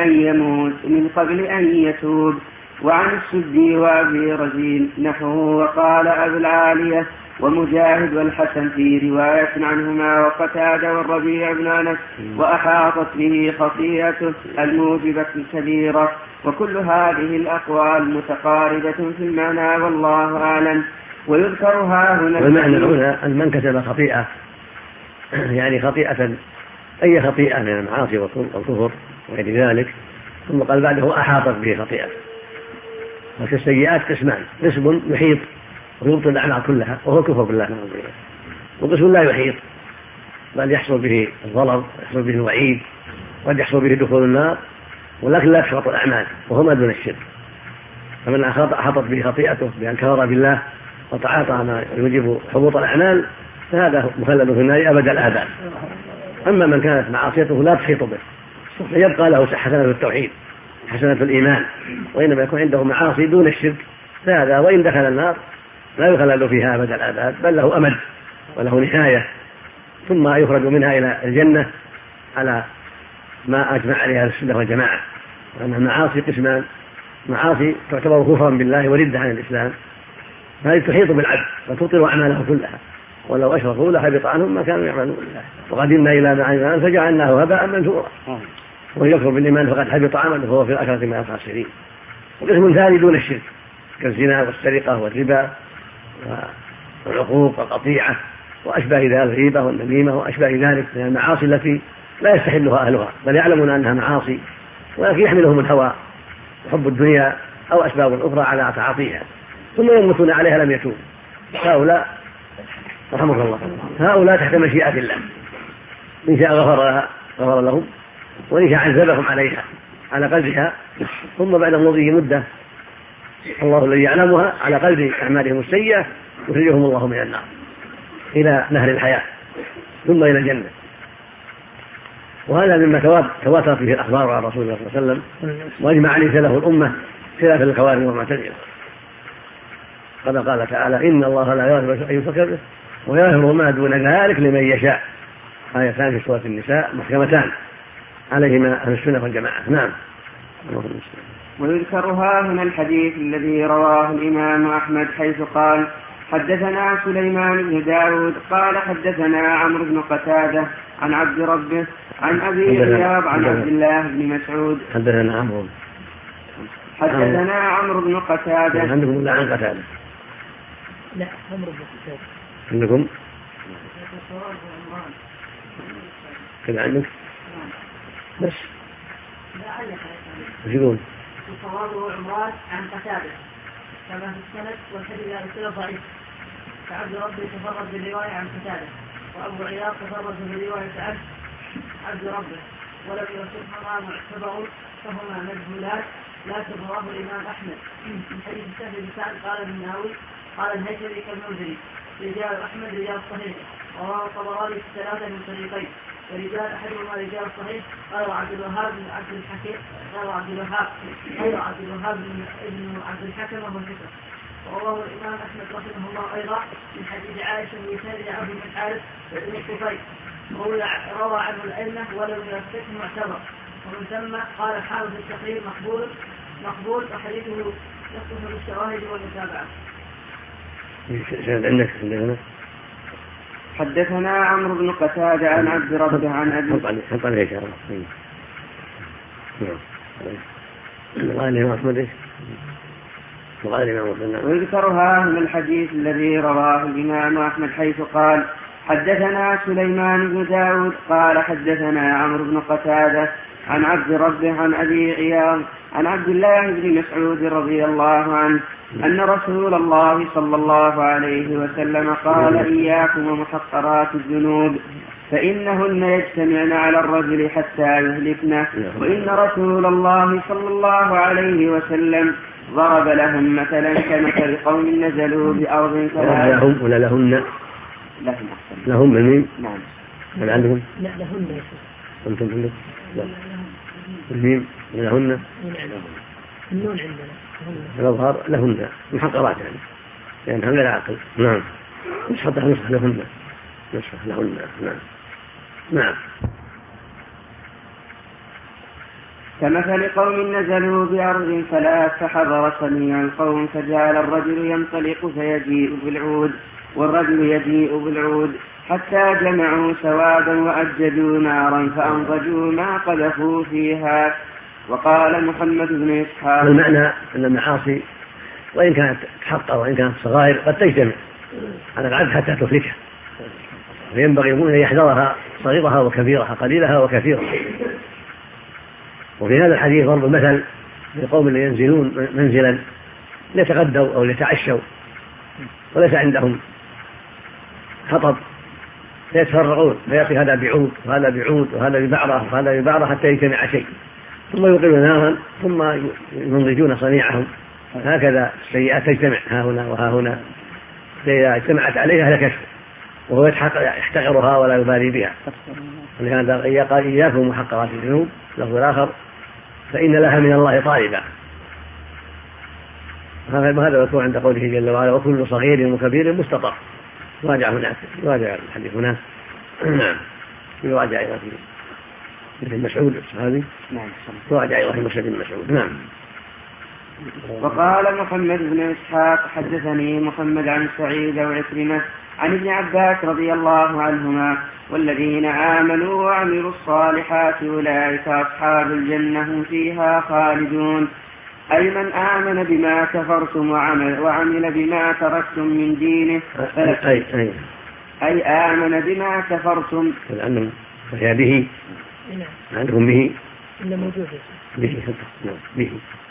[SPEAKER 1] قبل أن يتوب. وعن السدي وأبي رزين نحوه. وقال أبو العالية ومجاهد والحسن في رواية عنهما وقتادة والربيع بن أنس وأحاطت به خطيئته الموجبة الكبيرة. وكل هذه الأقوال متقاربة في المعنى والله أعلم. ويذكرها هنا
[SPEAKER 2] والمعنى هنا أن من كسب خطيئة يعني خطيئة أي خطيئة من المعاصي والكفر وغير ذلك ثم قال بعده أحاطت به خطيئة. فالسيئات قسمان: قسم يحيط ويبطل الأعمال كلها وهو الكفر بالله، وقسم لا يحيط بل يحصل به الضرر يحصل به الوعيد قد يحصل به دخول النار ولكن لا تحبط الأعمال وهو ما دون الشرك. فمن أحاطت به خطيئته بأن كفر بالله وتعاطى ما يوجب حبوط الأعمال فهذا مخلد في النار أبد الآباد. أما من كانت معاصيته لا تحيط به يبقى له حسنة التوحيد حسنة الإيمان، وإنما يكون عنده معاصي دون الشرك فهذا وإن دخل النار لا يخلد فيها أبد الآباد بل له أمد وله نهاية، ثم يخرج منها إلى الجنة على ما أجمع عليها السنة والجماعة. وأن المعاصي قسمان: معاصي تعتبر كفرا بالله وردة عن الإسلام هذه تحيط بالعبد وتبطل أعماله كلها، ولو أشركوا لحبط عنهم ما كانوا يعملون. وقدمنا إلى ما عملوا فجعلناه هباء منثورا. ومن يكفر بالإيمان فقد حبط عمله وهو في الآخرة من الخاسرين. وقسم ثاني دون الشرك كالزنا والسرقة والربا والعقوق والقطيعة وأشباه ذلك، الغيبة والنميمة وأشباه ذلك من المعاصي التي لا يستحلها أهلها بل يعلمون أنها معاصي ولكن يحملهم الهوى وحب الدنيا أو أسباب أخرى على تعاطيها ثم يموتون عليها لم يتوبوا. هؤلاء رحمك الله هؤلاء تحت مشيئة الله، إن شاء غفر لهم وإن شاء عذبهم عليها على قدرها، ثم بعد مضي مدة الله الذي يعلمها على قدر أعمالهم السيئة يخرجهم الله من النار إلى نهر الحياة ثم إلى الجنة. وهذا مما تواترت فيه الأخبار عن رسول الله صلى الله عليه وسلم وأجمع عليه له الأمة خلاف الخوارج والمعتزلة. قد قال تعالى: إن الله لا يغفر أن يشرك به ويغفر ما دون ذلك لمن يشاء. آيتان في سورة النساء محكمتان عليهما أهل السنة والجماعة. نعم.
[SPEAKER 1] ويذكرها هنا الحديث الذي رواه الإمام أحمد حيث قال: حدثنا سليمان بن داود قال حدثنا عمرو بن قتادة عن عبد ربه عن أبي عياض عن عبد الله بن مسعود.
[SPEAKER 2] حدثنا
[SPEAKER 1] عمرو بن قتادة.
[SPEAKER 2] عندكم ولا عن قتادة؟
[SPEAKER 4] لا، عمرو بن قتادة.
[SPEAKER 2] عندكم؟ كذا عندك؟ بس وش يقول؟
[SPEAKER 4] الصواب هو عمران عن قتادة كما في السند والحديث على السنة ضعيف. فعبد ربه تفرد بالرواية عن قتادة وأبو عياض تفرد بالرواية عن عبد ربه ولم يصحهما معتبر فهما مجهولات لا ترواه الإمام أحمد. من حديث سهل بن سعد قال النووي قال الهيثمي كالمنذري رجال أحمد رجال صحيح ورواه الطبراني في الثلاثة من طريقين ورجال أحدهما رجال صحيح غير عبد الوهاب بن عبد الحكيم غير عبد الوهاب بن عبد الحكم وهو ثقة. ورواه الإمام أحمد رحمه الله أيضا من حديث عائشة بن سعد عبد بن الحارث بن الطفيل روى عنه الأئمة ولم يثبته معتبر. ومن ثم قال الحافظ التقريب مقبول وحديثه يصلح بالشواهد والمتابعة.
[SPEAKER 2] عندك
[SPEAKER 1] حدثنا عمرو بن قتادة عن عبد ربه عن أبي.
[SPEAKER 2] حط عليه شرف. قال الإمام أحمد إيش؟
[SPEAKER 1] ويذكرها من الحديث الذي رواه الإمام أحمد حيث قال: حدثنا سليمان بن داود قال حدثنا عمرو بن قتادة عن عبد ربه عن أبي عياض عن عبد الله بن مسعود رضي الله عنه أن رسول الله صلى الله عليه وسلم قال إياكم ومحقرات الذنوب فإنهن يجتمعن على الرجل حتى يهلكنه وإن رسول الله صلى الله عليه وسلم ضرب لهم مثلا كمثل قوم نزلوا بأرض
[SPEAKER 2] لهم ولا لهن؟ لهم بالميم؟
[SPEAKER 1] نعم.
[SPEAKER 2] هل عندهم؟
[SPEAKER 4] لا لهن.
[SPEAKER 2] أنتم عندكم؟ لا. الميم لهن؟
[SPEAKER 4] النون عندنا.
[SPEAKER 2] الأظهار لهن محقرات يعني هم غير عاقل. نعم. نصح لهن. نصح لهن. نعم. نعم.
[SPEAKER 1] كمثل قوم نزلوا بأرض فلا فحضر سميع القوم فجعل الرجل ينطلق فيجيء بالعود والرجل يجيء بالعود حتى جمعوا سوادا وأججوا نارا فأنضجوا ما قذفوا فيها. وقال محمد بن إسحاق
[SPEAKER 2] المعنى أن المعاصي وإن كانت تحقر وإن كانت صغائر قد تجتمع على العبد حتى تهلكه فينبغي أن يحذرها صغيرها وكبيرها قليلها وكثيرها. وفي هذا الحديث ضرب مثل لقوم ينزلون منزلا ليتغدوا أو ليتعشوا وليس عندهم حطب فيتفرغون فيأتي هذا بعود وهذا بعود وهذا ببعرة وهذا ببعرة حتى يجتمع شيء ثم يوقدون نارا ثم ينضجون صنيعهم. هكذا السيئات تجتمع ها هنا وها هنا فإذا اجتمعت عليها هلكته وهو يحتقرها ولا يبالي بها. ولهذا قال إياكم محقرات الذنوب لفظ آخر فإن لها من الله طالبا. هذا يكون عند قوله جل وعلا وكل صغير وكبير مستطاع. راجع هناك راجع الحديث هناك. نعم. يراجع إلى ابن مسعود الصحابي.
[SPEAKER 1] نعم.
[SPEAKER 2] راجع إلى مسعود بن مسعود. نعم.
[SPEAKER 1] وقال محمد بن إسحاق حدثني محمد عن سعيد وعكرمة عن ابن عباس رضي الله عنهما والذين آمنوا وعملوا الصالحات أولئك أصحاب الجنة هم فيها خالدون. أي من آمن بما كفرتم وعمل بما تركتم من دينه أي آمن بما كفرتم
[SPEAKER 2] وهي به عندهم به به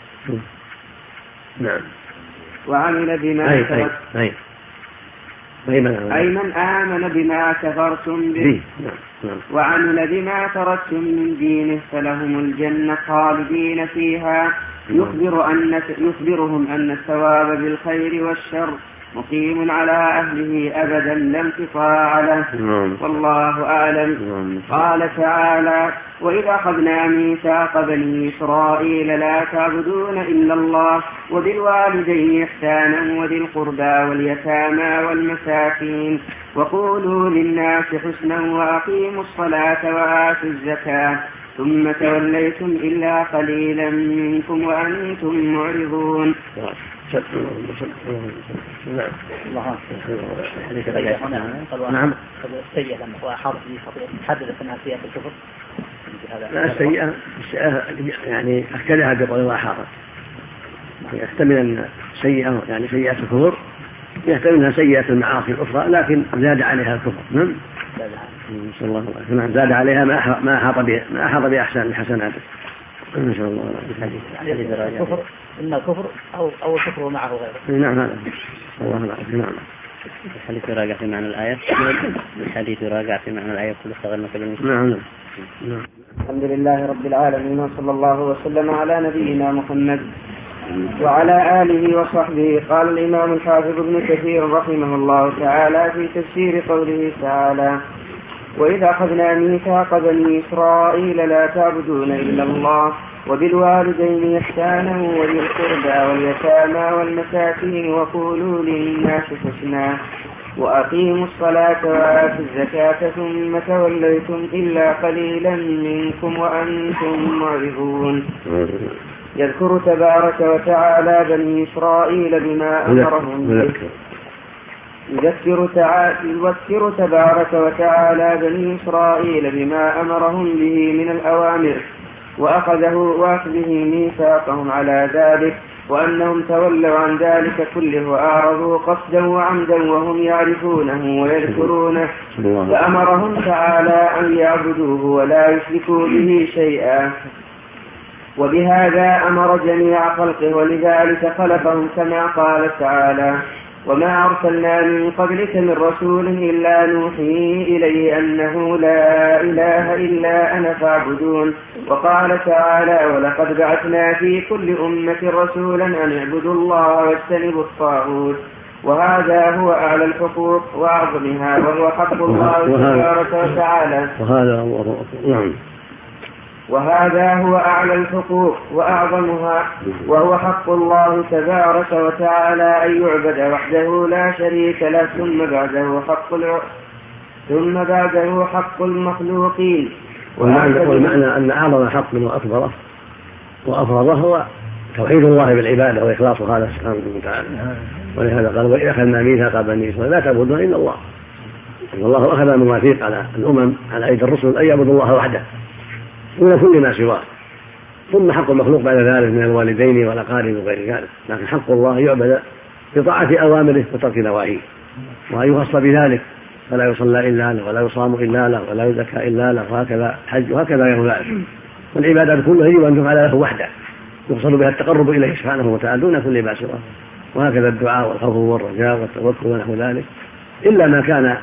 [SPEAKER 2] نعم
[SPEAKER 1] وعمل بما تركتم أي من آمن بما كفرتم به وعمل بما تركتم من دينه فلهم الجنة خالدين فيها. يخبرهم أن الثواب بالخير والشر مقيم على أهله أبدا لا انقطاع له. والله أعلم. قال تعالى وإذا أخذنا ميثاق بني إسرائيل لا تعبدون إلا الله وبالوالدين إحسانا وذي القربى واليتامى والمساكين وقولوا للناس حسنا وأقيموا الصلاة وآتوا الزكاة ثم توليتم إلا قليلا منكم وأنتم معرضون.
[SPEAKER 2] نعم.
[SPEAKER 3] السيئة لما هو حاضر تحدد الناس فيها في الكفر.
[SPEAKER 2] لا السيئة يعني أكدها بقول الله حاضر. يحتمل أن سيئة يعني سيئة الكفر يحتمل أنها سيئة المعاصي الأخرى لكن زاد عليها الكفر. نعم. صلى الله عليه وسلم زاد عليها ما أحاط بأحسن الحسنات. إن شاء الله.
[SPEAKER 3] الكفر إما الكفر أو الكفر ومعه غيره.
[SPEAKER 2] نعم هذا الله لا. نعم.
[SPEAKER 5] الحديث يراجع في معنى الآية. الحديث يراجع في معنى الآية كل استغلنا كلمة.
[SPEAKER 2] نعم.
[SPEAKER 1] الحمد لله رب العالمين وصلى الله وسلم على نبينا محمد وعلى آله وصحبه. قال الإمام الحافظ ابن كثير رحمه الله تعالى في تفسير قوله تعالى وإذا أخذنا ميثاق بني إسرائيل لا تعبدون إلا الله وبالوالدين إحسانا وذي القربى واليتامى والمساكين وقولوا للناس حسنا وأقيموا الصلاة وآتوا الزكاة ثم توليتم إلا قليلا منكم وأنتم معرضون. يذكر تبارك وتعالى بني إسرائيل بما أمرهم به. يذكر تبارك وتعالى بني إسرائيل بما أمرهم به من الأوامر وأخذه ميثاقهم على ذلك وأنهم تولوا عن ذلك كله وأعرضوا قصدا وعمدا وهم يعرفونه ويذكرونه، فأمرهم تعالى أن يعبدوه ولا يشركوا به شيئا، وبهذا أمر جميع خلقه، ولذلك خلقهم كما قال تعالى: وما أرسلنا من قبلك من رسول إلا نوحي إليه أنه لا إله إلا أنا فاعبدون. وقال تعالى: ولقد بعثنا في كل أمة رسولا أن اعبدوا الله واجتنبوا الطاغوت. وهذا هو أعلى الحقوق وأعظمها، وهو حق الله تبارك وتعالى. وهذا هو أعلى الحقوق وأعظمها، وهو حق الله تبارك وتعالى أن يعبد وحده لا شريك له، ثم بعده حق المخلوقين.
[SPEAKER 2] والمعنى أن أعظم حق وأفرضه هو توحيد الله بالعبادة وإخلاصها له سبحانه وتعالى. ولهذا قال: وإذ أخذنا ميثاق بني إسرائيل لا تعبدون إلا الله. والله أخذ المواثيق على الأمم على أيدي الرسل أن يعبدوا الله وحده دون كل ما سواه، ثم حق المخلوق بعد ذلك من الوالدين والأقارب وغير ذلك. لكن حق الله يعبد بطاعة أوامره وترك نواهيه، وأن يخص بذلك، فلا يصلى إلا له ولا يصام إلا له ولا يزكى إلا له، وهكذا حج وهكذا غير ذلك. والعبادات كلها يجب أن تفعل له وحده يقصد بها التقرب إليه سبحانه وتعالى دون كل ما سواه، وهكذا الدعاء والخوف والرجاء والتوكل ونحو ذلك، إلا ما كان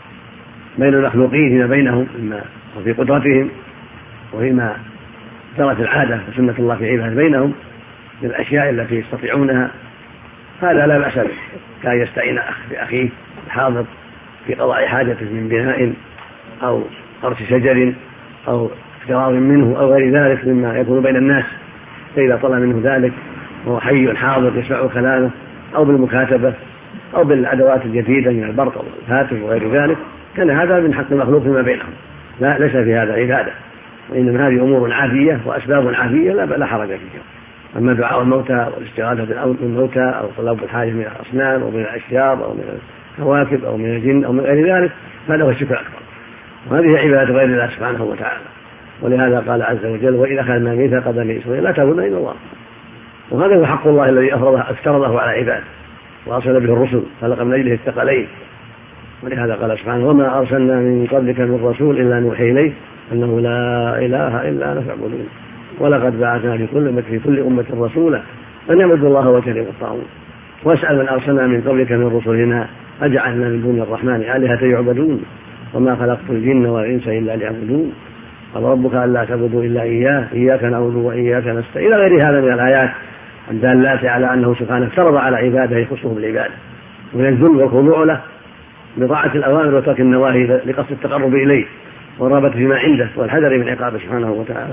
[SPEAKER 2] بين المخلوقين فيما بينهم إما في قدرتهم وفيما جرت العادة وسنة الله في عباده بينهم من الأشياء التي يستطيعونها، هذا لا بأس به، كان يستعين أخ بأخيه الحاضر في قضاء حاجته من بناء أو قرص شجر أو اقتراب منه أو غير ذلك مما يكون بين الناس، فإذا طلب منه ذلك وهو حي حاضر يسمع كلامه، أو بالمكاتبة أو بالأدوات الجديدة من البرق أو الهاتف وغير ذلك، كان هذا من حق المخلوق فيما بينهم، لا ليس في هذا عبادة، وإنما هذه أمور عادية وأسباب عادية لا حرج فيها. أما دعاء الموتى والاستغاثة بالموتى أو طلب الحاجة من الأصنام أو من الأشجار أو من الكواكب أو من الجن أو من غير ذلك فهذا هو الشرك الأكبر، وهذه عبادة غير الله سبحانه وتعالى. ولهذا قال عز وجل: وإذا أخذنا ميثاق بني إسرائيل لا تعبدون إلا الله. وهذا هو حق الله الذي افترضه على عباده وأرسل به الرسل، خلق من أجله الثقلين. ولهذا قال سبحانه: وما أرسلنا من قبلك من رسول إلا نوحي إليه أنه لا إله إلا أنا فاعبدون. ولقد بعثنا في كل أمة رسولا أن يعبدوا الله واجتنبوا الطاغوت. واسأل من أرسلنا من قبلك من رسلنا أجعلنا من دون الرحمن آلهة يعبدون وما خلقت الجن والإنس إلا ليعبدون قال ربك ألا تعبدوا إلا إياه إياك نعبد وإياك نستعين إلى غير هذا من الآيات الدالات على أنه سبحانه افترض على عباده يخصهم بالعبادة من الذل والخضوع له بطاعة الأوامر وترك النواهي لقصد التقرب إليه والرغبة فيما عنده والحذر من عقابه سبحانه وتعالى.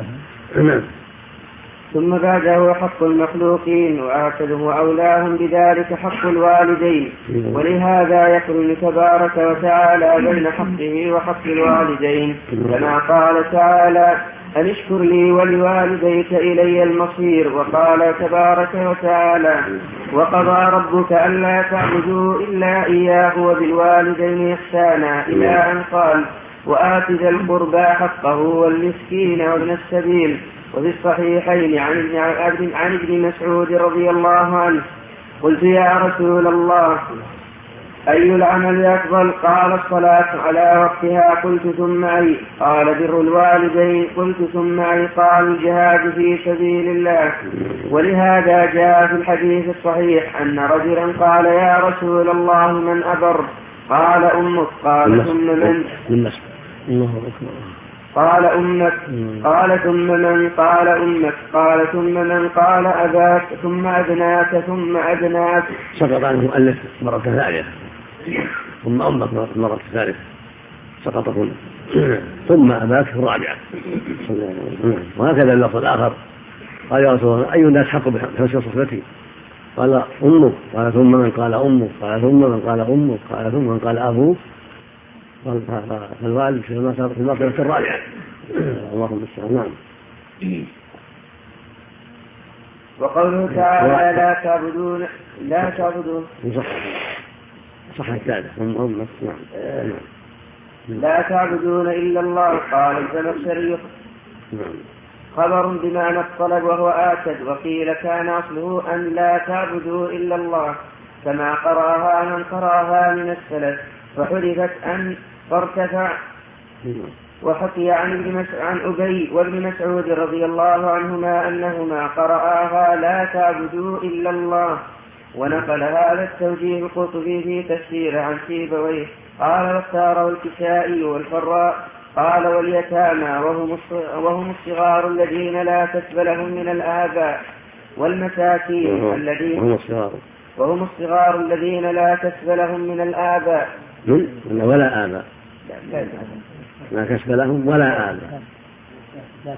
[SPEAKER 1] ثم بعده حق المخلوقين وآخذه وأولاهم بذلك حق الوالدين، ولهذا يقرن تبارك وتعالى بين حقه وحق الوالدين، كما قال تعالى: أن اشكر لي ولوالديك إلي المصير. وقال تبارك وتعالى: وقضى ربك ألا تعبدوا إلا إياه وبالوالدين إحسانا، إلى أن قال: وآت ذا القربى حقه والمسكين وابن السبيل. وفي الصحيحين عن ابن مسعود رضي الله عنه: قلت يا رسول الله أي العمل أفضل؟ قال: الصلاة على وقتها. قلت: ثم أي؟ قال: بر الوالدين. قلت: ثم أي؟ قال: الجهاد في سبيل الله. ولهذا جاء في الحديث الصحيح أن رجلا قال: يا رسول الله من أبر؟ قال: أمك. قال: ثم من؟ قال: أمك. قال: ثم من؟ قال: أمك. قال: ثم من؟ قال: أباك. ثم أدناك. ثم أدناك.
[SPEAKER 2] سقط عنه المؤلف مرة ثانية، ثم أمك مرة ثالثة سقط هنا، ثم أباك في الرابعة. وهكذا اللفظ الآخر: قال: يا رسول الله أي الناس حق بحسن صحبتي؟ قال: أمك. قال: ثم من؟ قال: أمك. قال: ثم من؟ قال: أمك. قال: ثم من؟ قال: أبوك. فالوالد في المرتبة الرابعة. اللهم استعان.
[SPEAKER 1] وقوله تعالى: لا تعبدون
[SPEAKER 2] صح الثالث أمك.
[SPEAKER 1] لا تعبدون إلا الله. قال الزمخشري: خبر بمعنى الطلب وهو آكد. وقيل كان أصله أن لا تعبدوا إلا الله كما قرأها من قرأها من السلف، فحذفت أن فارتفع. وحكي عن أبي وابن مسعود رضي الله عنهما أنهما قرأها لا تعبدوا إلا الله. ونقل هذا التوجيه القرطبي في تفسير عن سيبويه قال واختاره الكسائي والفراء قال واليتامى وهم الصغار الذين لا كسب لهم من الآباء والمساكين الذين وهم الصغار الذين لا كسب لهم من الآباء
[SPEAKER 2] ولا آباء لا كسب لهم ولا آباء
[SPEAKER 1] لا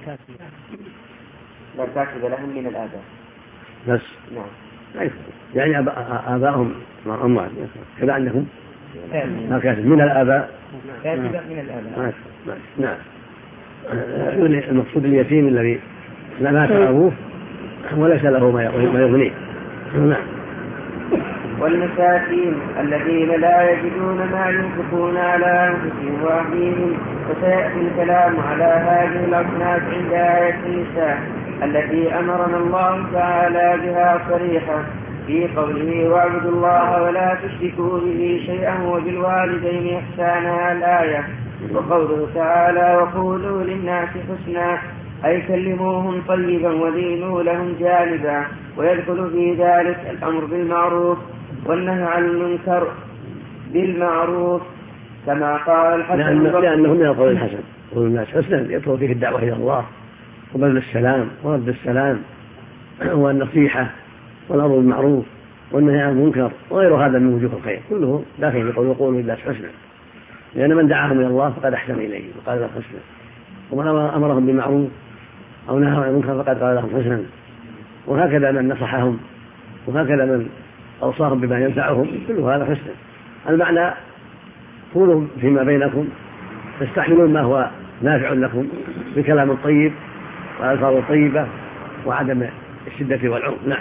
[SPEAKER 1] كسب لهم من الآباء
[SPEAKER 2] بس نعم يعني آباءهم أموات كذا عندكم ما كسب من الآباء
[SPEAKER 1] كسب من الآباء
[SPEAKER 2] نعم. المقصود اليتيم الذي لا مات أبوه وليس له ما يغنيه. نعم.
[SPEAKER 1] والمساكين الذين لا يجدون ما ينفقون على أنفسهم وأهليهم. وسيأتي الكلام على هذه الأصناف عند آية النساء التي أمرنا الله تعالى بها صريحا في قوله واعبدوا الله ولا تشركوا به شيئا وبالوالدين إحسانا الآية. وقوله تعالى وقولوا للناس حسنا أي كلموهم طيبا ولينوا لهم جانبا. ويدخل في ذلك الأمر بالمعروف والنهي عن المنكر بالمعروف كما قال الحسن
[SPEAKER 2] لأنه من القول الحسن قول الناس حسنا يدخل فيه الدعوة إلى الله وبذل السلام ورد السلام والنصيحة والأمر بالمعروف والنهي عن المنكر وغير هذا من وجوه الخير كله داخل في قول للناس حسنا، لأن من دعاهم إلى الله فقد أحسن إليه وقال لهم حسنا، ومن أمرهم بالمعروف أو نهى عن المنكر فقد قال لهم حسنا. وهكذا من نصحهم وهكذا من أوصاهم بما ينفعهم كل هذا حسنا. المعنى كونوا فيما بينكم تستحملون ما هو نافع لكم بكلام طيب وألفاظ طيبة وعدم الشدة والعنف. نعم.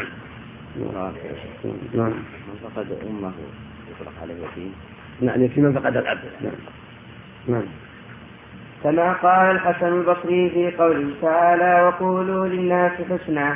[SPEAKER 5] من فقد أمه يطلق عليه يتيم.
[SPEAKER 2] نعم يتيم فقد الأب. نعم.
[SPEAKER 1] كما قال الحسن البصري في قوله تعالى وقولوا للناس حسنا.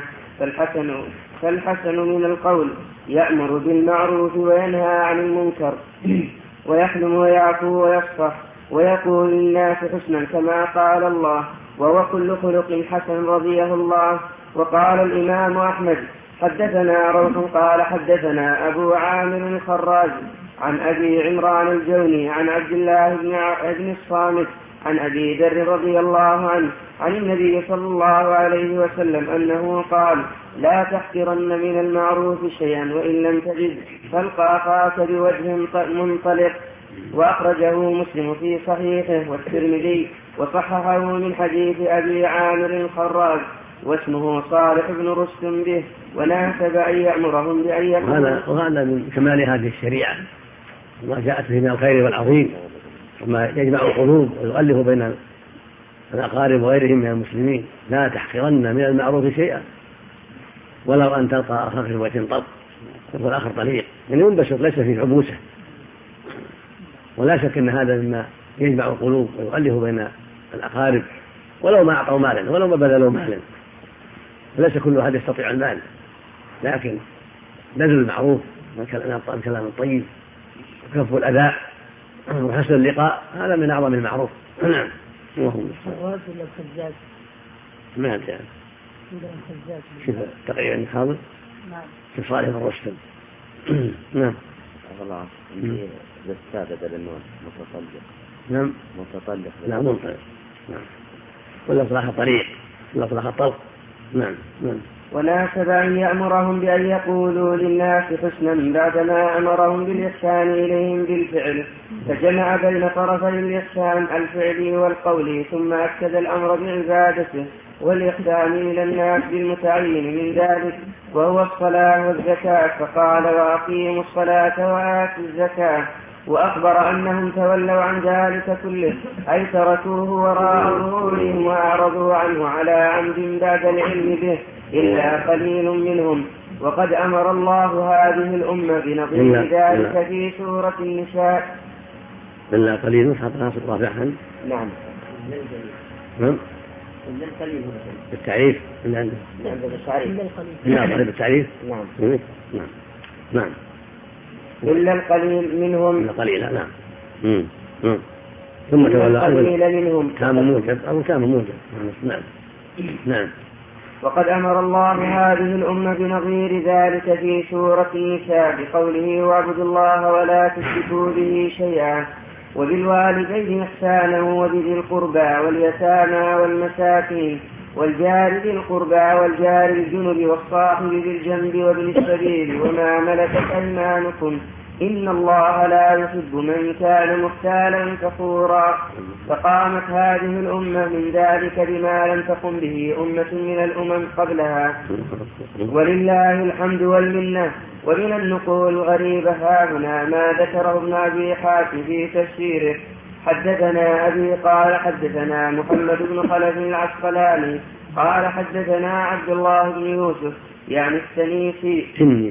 [SPEAKER 1] فالحسن من القول يأمر بالمعروف وينهى عن المنكر ويحلم ويعفو ويصفح ويقول للناس حسنا كما قال الله وهو كل خلق حسن رضيه الله. وقال الإمام أحمد حدثنا روح قال حدثنا أبو عامر الخراج عن أبي عمران الجوني عن عبد الله بن الصامت عن أبي ذر رضي الله عنه عن النبي صلى الله عليه وسلم أنه قال لا تحقرن من المعروف شيئا وإن لم تجد فالق أخاك بوجه منطلق. وأخرجه مسلم في صحيحه والترمذي وصححه من حديث أبي عامر الخراج واسمه صالح بن رستم به وناسب أن يأمرهم بأن يكونوا.
[SPEAKER 2] وهذا من كمال هذه الشريعة ما جاءت به من الخير والعظيم وما يجمع القلوب ويؤلف بين الأقارب وغيرهم من المسلمين. لا تحقرن من المعروف شيئا ولو أن تلقى أخاك بوجه طلق يكون آخر طليق يعني ينبسط ليس فيه عبوسة. ولا شك أن هذا مما يجمع القلوب ويؤلف بين الأقارب ولو ما أعطوا مالا ولو ما بذلوا مالا. ليس كل أحد يستطيع المال لكن بذل المعروف والكلام الطيب وكف الأذى وحسن اللقاء هذا من أعظم المعروف. نعم.
[SPEAKER 3] الرجل الخزاز
[SPEAKER 2] ما أدري شوف تقريبا حاضر.
[SPEAKER 3] نعم.
[SPEAKER 2] في صالح بن رستم. نعم.
[SPEAKER 5] الله بالسادة بدل النون متطلق.
[SPEAKER 2] نعم.
[SPEAKER 5] متطلق.
[SPEAKER 2] نعم منطلق. نعم. ولا صلاح طريق ولا صلاح طلق. نعم. نعم.
[SPEAKER 1] وناسب أن يأمرهم بأن يقولوا للناس حسنا بعدما أمرهم بالإحسان إليهم بالفعل فجمع بين طرفي الإحسان الفعلي والقولي ثم أكد الأمر بعبادته والإحسان إلى الناس بالمتعين من ذلك وهو الصلاة والزكاة فقال وأقيموا الصلاة وآتوا الزكاة. وأخبر أنهم تولوا عن ذلك كله أي تركوه وراء ظهورهم وأعرضوا عنه على عمد بعد العلم به إلا قليل منهم. وقد أمر الله هذه الأمة بنظير ذلك في سورة النساء.
[SPEAKER 2] إلا قليل حتى ناصر رافعا.
[SPEAKER 1] نعم.
[SPEAKER 2] نعم. بالتعريف من عنده قريب بالتعريف.
[SPEAKER 1] نعم.
[SPEAKER 2] نعم.
[SPEAKER 1] إلا القليل منهم.
[SPEAKER 2] إلا قليلا. نعم. ثم تولى
[SPEAKER 1] قليل منهم
[SPEAKER 2] تام موجب أو تام موجب. نعم.
[SPEAKER 1] وقد أمر الله هذه الأمة بنظير ذلك في سورة النساء بقوله واعبدوا الله ولا تشركوا به شيئا وبالوالدين إحسانا وبذي القربى واليتامى والمساكين والجار ذي القربى والجار الجنب والصاحب بالجنب وابن السبيل وما ملكت أيمانكم إن الله لا يحب من كان مختالا فخورا. فقامت هذه الأمة من ذلك بما لم تقم به أمة من الأمم قبلها ولله الحمد والمنة. ومن النقول الغريبة هاهنا ما ذكره ابن أبي حاتم في تفسيره حدثنا أبي قال حدثنا محمد بن خلف العسقلاني قال حدثنا عبد الله بن يوسف يعني التنيسي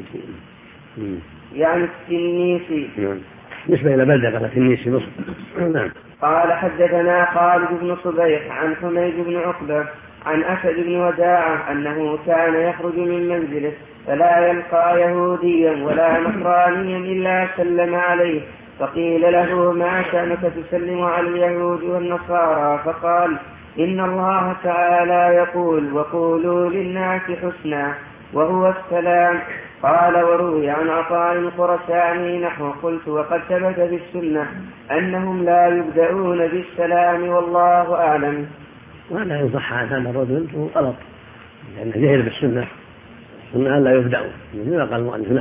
[SPEAKER 2] نسبة إلى بلدة قال التنيسي مصر.
[SPEAKER 1] قال حدثنا خالد بن صبيح عن حميد بن عقبة عن أسد بن وداعة أنه كان يخرج من منزله فلا يلقى يهوديا ولا نصرانيا إلا سلم عليه فقيل له ما شأنك تسلم على اليهود والنصارى فقال إن الله تعالى يقول وقولوا للناس حسنا وهو السلام. قال وروي عن عطاء الخرساني نحو قلت وقد ثبت في السنة أنهم لا يبدأون بالسلام والله أعلم.
[SPEAKER 2] ولا يصح عن هذا الرجل هو غلط لأنه جهل بالسنة ثم لا يبدأوا مثل قال المؤلف.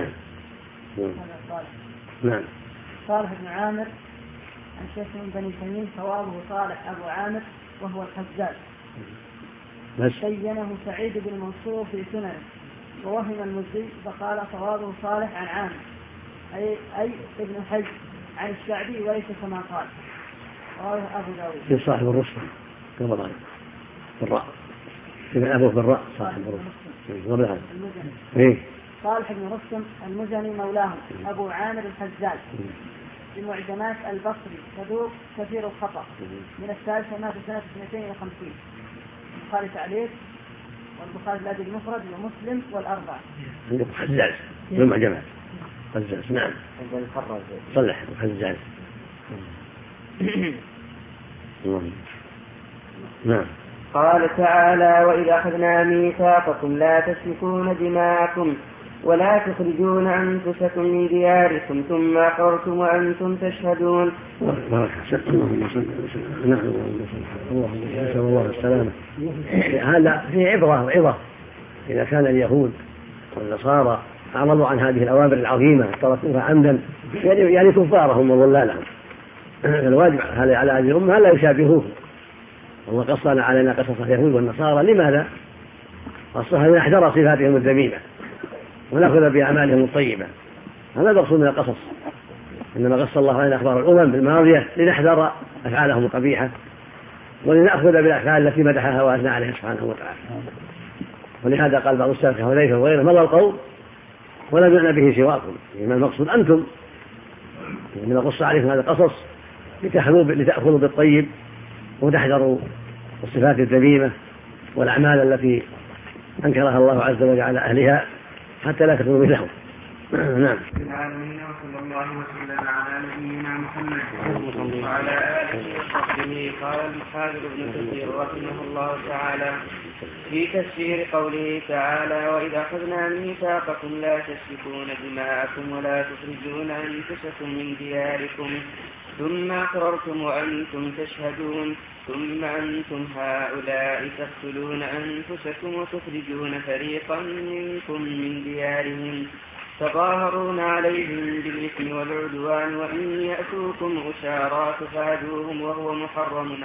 [SPEAKER 2] نعم.
[SPEAKER 4] صالح بن عامر عن شيخ من بني تميم ثوابه صالح أبو عامر وهو الحجاج بينه سعيد بن منصور في سننه ووهم المزي فقال ثوابه صالح عن عامر أي ابن حج عن الشعبي وليس كما قال رواه أبو داود.
[SPEAKER 2] في صاحب الرسل كما قال بالراء ابن أبوه بالراء صاحب الرسل المزني.
[SPEAKER 4] صالح بن رستم المزني مولاه أبو عامر الحجاج بمعجمات البصري صدوق كثير الخطأ من الثالثة مات سنة 250. البخاري تعليق والبخاري الأدب المفرد ومسلم والأربعة.
[SPEAKER 2] حجاج بالمعجمات حجاج. نعم. صلح حجاج. نعم.
[SPEAKER 1] قال تعالى وإذا أخذنا ميثاقكم لا تسفكون دماءكم ولا تخرجون أنفسكم من دياركم ثم أقررتم وأنتم تشهدون.
[SPEAKER 2] الله السلامة. هذا فيه عبرة وعظة إذا كان اليهود والنصارى أعرضوا عن هذه الأوامر العظيمة تركوها عمدا يعني كفارهم وضلالهم. الواجب هذا على هذه الأمة ألا يشابهوه. الله قصنا علينا قصص اليهود والنصارى لماذا؟ قصها لنحذر صفاتهم الذميمة ونأخذ بأعمالهم الطيبة. هذا المقصود من القصص. إنما قص الله علينا أخبار الأمم الماضية لنحذر أفعالهم القبيحة ولنأخذ بالأفعال التي مدحها وأثنى عليها سبحانه وتعالى. ولهذا قال بعض السلف حذيفة وغيره مضى القوم ولم يعنى به سواكم. إنما المقصود أنتم إنما قص عليكم هذا القصص لتأخذوا بالطيب وتحذروا الصفات الذميمة والأعمال التي أنكرها الله عز وجل على أهلها حتى لا تكونوا مثلهم. نعم.
[SPEAKER 1] وصلى الله وسلم على نبينا محمد وعلى آله وصحبه. قال الحافظ ابن كثير رحمه الله تعالى في تفسير قوله تعالى وإذا أخذنا ميثاقكم لا تسفكون دماءكم ولا تخرجون أنفسكم من دياركم ثم أقررتم وأنتم تشهدون ثم أنتم هؤلاء تقتلون أنفسكم وتخرجون فريقا منكم من ديارهم تظاهرون عليهم بالإثم والعدوان وإن يأتوكم أسارى تفادوهم وهو محرم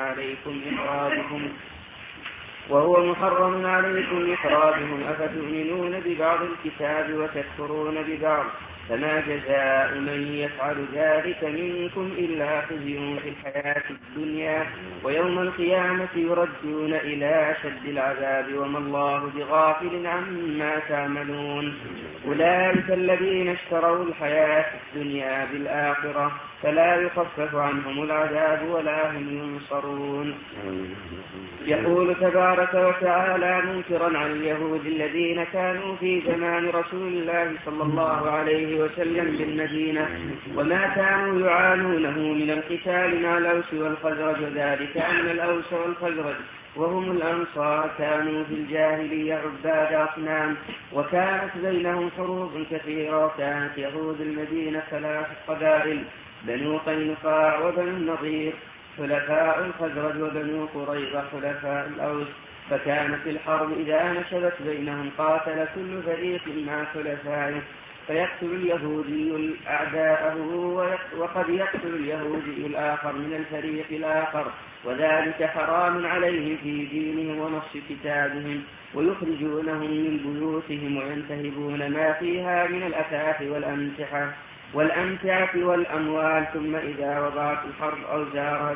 [SPEAKER 1] عليكم إخراجهم أفتؤمنون ببعض الكتاب وتكفرون ببعض فما جزاء من يفعل ذلك منكم إلا خزي في الحياة الدنيا ويوم القيامة يردون إلى أشد العذاب وما الله بغافل عما تعملون. أولئك الذين اشتروا الحياة الدنيا بالآخرة فلا يخفف عنهم العذاب ولا هم ينصرون. يقول تبارك وتعالى منكرا عن اليهود الذين كانوا في زمان رسول الله صلى الله عليه وسلم بالمدينة وما كانوا يعانونه من القتال مع الأوس والخزرج، وذلك أن الأوس والخزرج وهم الأنصار كانوا في الجاهلية عباد أصنام، وكانت بينهم حروب كثيرة، وكانت يهود المدينة 3 قبائل: بنو قينقاع وبنو النضير حلفاء الخزرج، وبنو قريظة حلفاء الأوس. فكانت الحرب إذا نشبت بينهم قاتل كل فريق مع حلفائه، فيقتل اليهودي أعداءه وقد يقتل اليهودي الآخر من الفريق الآخر، وذلك حرام عليهم في دينهم ونص كتابهم، ويخرجونهم من بيوتهم وينتهبون ما فيها من الأثاث والأمتعة والأموال، ثم إذا وضعت الحرب أوزارها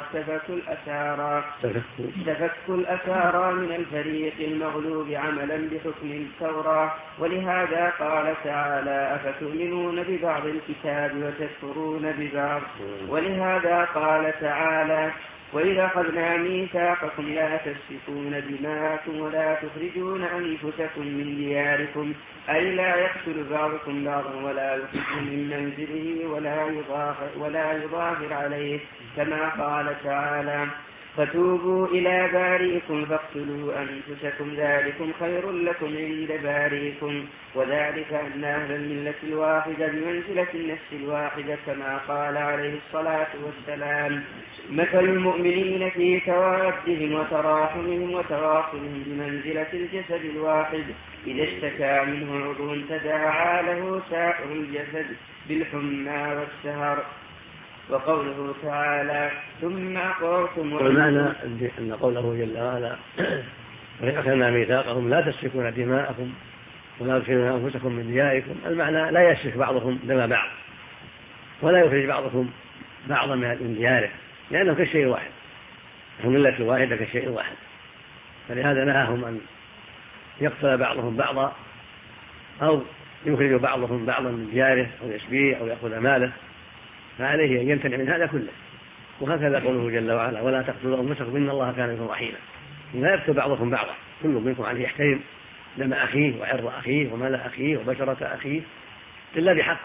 [SPEAKER 1] استفكوا الأسارى من الفريق المغلوب عملا بحكم التوراة. ولهذا قال تعالى: أفتؤمنون ببعض الكتاب وتكفرون ببعض. ولهذا قال تعالى: وإذا أخذنا ميثاقكم لا تسفكون دماءكم ولا تخرجون أنفسكم من دياركم، أي لا يقتل بعضكم بعضا ولا يخرج من منزله ولا يظاهر عليه، كما قال تعالى: فتوبوا إلى بارئكم فاقتلوا أنفسكم ذلكم خير لكم عند بارئكم، وذلك أن أهل الملة الواحدة بمنزلة النفس الواحدة، كما قال عليه الصلاة والسلام: مثل المؤمنين في توادهم وتراحمهم وتواصلهم بمنزلة الجسد الواحد، إذا اشتكى منه عضو تداعى له سائر الجسد بالحمى والسهر. وقوله تعالى: ثم أقررتم.
[SPEAKER 2] والمعنى أن قوله جل وعلا: وإذ أخذنا ميثاقهم لا تسفكون دماءكم ولا تخرجون أنفسكم من دياركم، المعنى لا يسفك بعضكم دم بعض ولا يخرج بعضكم بعضا من دياره، لأنهم كالشيء واحد، هم ملة واحدة كالشيء واحد، فلهذا نهاهم أن يقتل بعضهم بعضا أو يخرج بعضهم بعضا من دياره أو يسبيه أو يأخذ ماله، فعليه أن يمتنع من هذا كله. وهكذا قوله جل وعلا: ولا تقتلوا أنفسكم إن الله كان بكم رحيما. لا يقتل بعضكم بعضا، كل منكم عليه يحترم دم أخيه وعرض أخيه ومال أخيه وبشرة أخيه إلا بحق،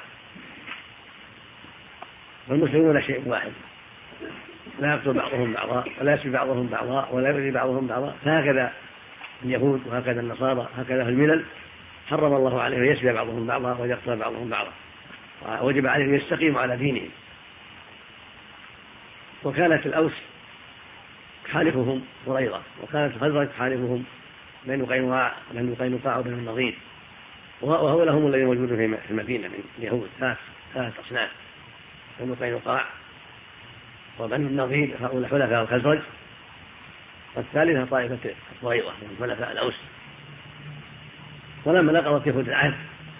[SPEAKER 2] والمسلمون شيء واحد، لا يقتل بعضهم بعضا ولا يسبي بعضهم بعضا ولا يؤذي بعضهم بعضا. فهكذا اليهود وهكذا النصارى هكذا في الملل حرم الله عليهم أن يسبي بعضهم بعضا ويقتل بعضهم بعضا، ووجب عليهم يستقيموا على دينهم. وكانت الأوس حالفهم قريظة، وكانت الخزرج حالفهم بنو قينقاع وبنو النضير، وهؤلاء هم الذين موجودون في المدينة من اليهود 3 أصناف: بنو قينقاع وبنو النضير هؤلاء حلفاء الخزرج، والثالثة طائفة قريظة من حلفاء الأوس. ولما نقضت يهود العهد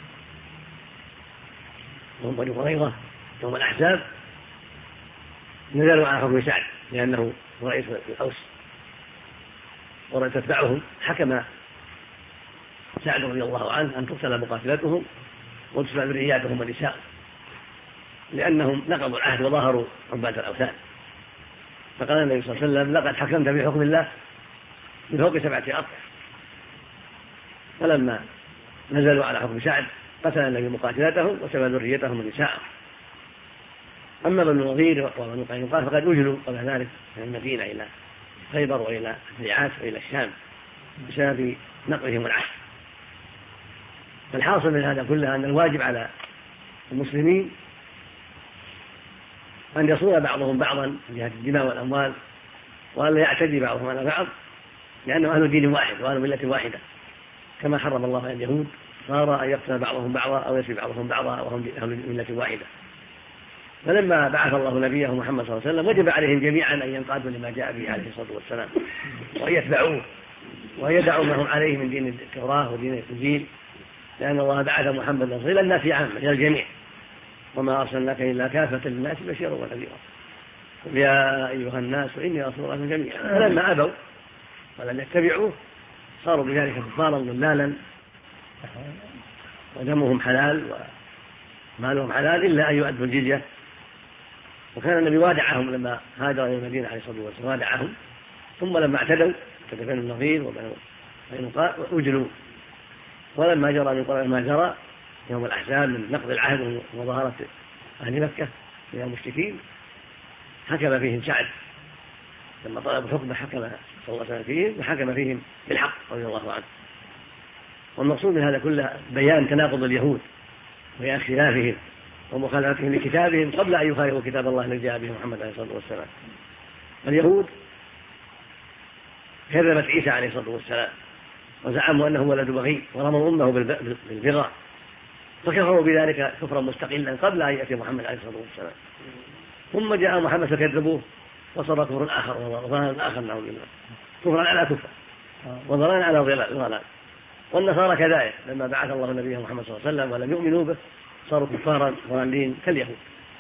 [SPEAKER 2] وهم بنو قريظة يوم الأحزاب نزلوا على حكم سعد لأنه رئيس الأوس وتتبعهم، حكم سعد رضي الله عنه أن تقتل مقاتلتهم وتسبى ذرياتهم ونساء، لأنهم نقضوا العهد وظاهروا عباد الأوثان. فقال النبي صلى الله عليه وسلم: لقد حكمت بحكم الله من فوق 7 أضعاف. فلما نزلوا على حكم سعد قتل النبي مقاتلتهم وسبى ذريتهم ونساءهم. أما بنو النضير وبنو قينقاع فقد وجلوا قبل ذلك من المدينة إلى خيبر وإلى الريعات وإلى الشام بسبب نقضهم العهد. فالحاصل من هذا كله أن الواجب على المسلمين أن يصون بعضهم بعضا من جهة الدماء والأموال، وأن لا يعتدي بعضهم على بعض، لأنه أهل دين واحد وأهل ملة واحدة، كما حرم الله على اليهود صار أن يقتل بعضهم بعضا أو يسبي بعضهم بعضا وهم أهل ملة واحدة. فلما بعث الله نبيه محمد صلى الله عليه وسلم وجب عليهم جميعا أن ينقادوا لما جاء به عليه الصلاة والسلام، وأن يتبعوه وأن يدعوا ما هم عليه من دين التوراة ودين الإنجيل، لأن الله بعث محمدا إلى الناس عامة إلى الجميع، وما أرسلناك إلا كافة للناس بشيرا ونذيرا قل يا أيها الناس إني رسول الله جميعا. فلما أبوا ولم يتبعوه صاروا بذلك كفارا ضلالا ودمهم حلال ومالهم حلال إلا أن يؤدوا الجزية. وكان النبي وادعهم لما هاجر إلى المدينة عليه الصلاة والسلام وادعهم، ثم لما اعتدوا كبنو النضير وبنو قينقاع أجلوا. ولما جرى من قرآن ما جرى يوم الأحزاب من نقض العهد ومظاهرة أهل مكة من المشركين حكم فيهم سعد لما طلبوا الحكم حكم صلى الله عليه وسلم فيهم وحكم فيهم بالحق رضي الله عنه. والمقصود من هذا كله بيان تناقض اليهود وبيان اختلافهم ومخالفتهم لكتابهم قبل أن يخالفوا كتاب الله الذي جاء به محمد عليه الصلاة والسلام. اليهود كذبت عيسى عليه الصلاة والسلام وزعموا أنه ولد بغي ورموا أمه بالبغاء، فكفروا بذلك كفرا مستقلا قبل أن يأتي محمد عليه الصلاة والسلام. ثم جاء محمد فكذبوه وصار كفر آخر وضلال آخر نعوذ بالله، كفرا على كفر وضلال على ضلال. والنصارى كذلك لما بعث الله نبيه محمد صلى الله عليه وسلم ولم يؤمنوا به صاروا كفارا ضالين كاليهود.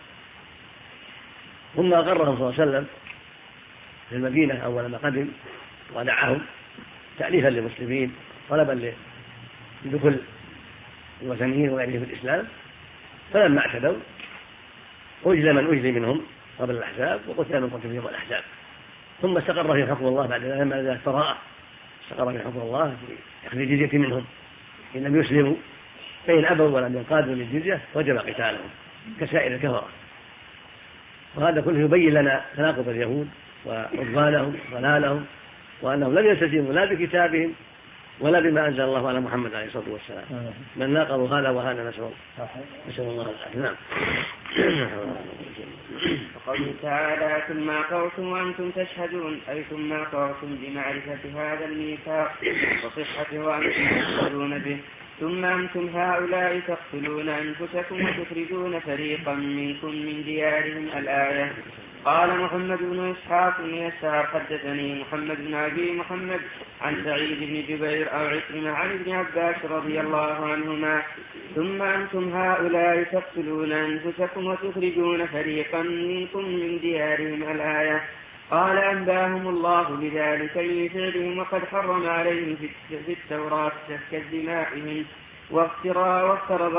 [SPEAKER 2] ثم أقرهم صلى الله عليه وسلم في المدينة أول ما قدم ودعاهم تأليفا للمسلمين طلبا لدخول الوثنيين وغيرهم في الإسلام. فلما اعتدوا أجل من أجل منهم قبل الأحزاب وقتل من قتل يوم الأحزاب. ثم استقر في حكم الله بعد لما نزلت براءة، استقر في حكم الله في أخذ الجزية منهم إن لم يسلموا، فإن أبوا ولم ينقادوا للجزية وجب قتالهم كسائر الكفرة. وهذا كله يبين لنا تناقض اليهود وعدوانهم وضلالهم وأنهم لم يستجيبوا لا بكتابهم ولا بما أنزل الله على محمد عليه الصلاة والسلام، من ناقضوا هذا وهذا نسأل الله العافية. نعم.
[SPEAKER 1] وقوله تعالى ثم أقررتم وأنتم تشهدون أي ثم أقررتم بمعرفة هذا الميثاق وصحته وأنتم تشهدون به. ثم أنتم هؤلاء تقتلون أنفسكم وتخرجون فريقا منكم من ديارهم. الآية. قال محمد بن إسحاق بن يسار حدثني محمد بن أبي محمد عن سعيد بن جبير أو عكرمة عن ابن عباس رضي الله عنهما ثم أنتم هؤلاء تقتلون أنفسكم وتخرجون فريقا منكم من ديارهم. الآية. قال أنباهم الله بذلك من فعلهم وقد حرم عليهم في التوراة سفك دمائهم وافترض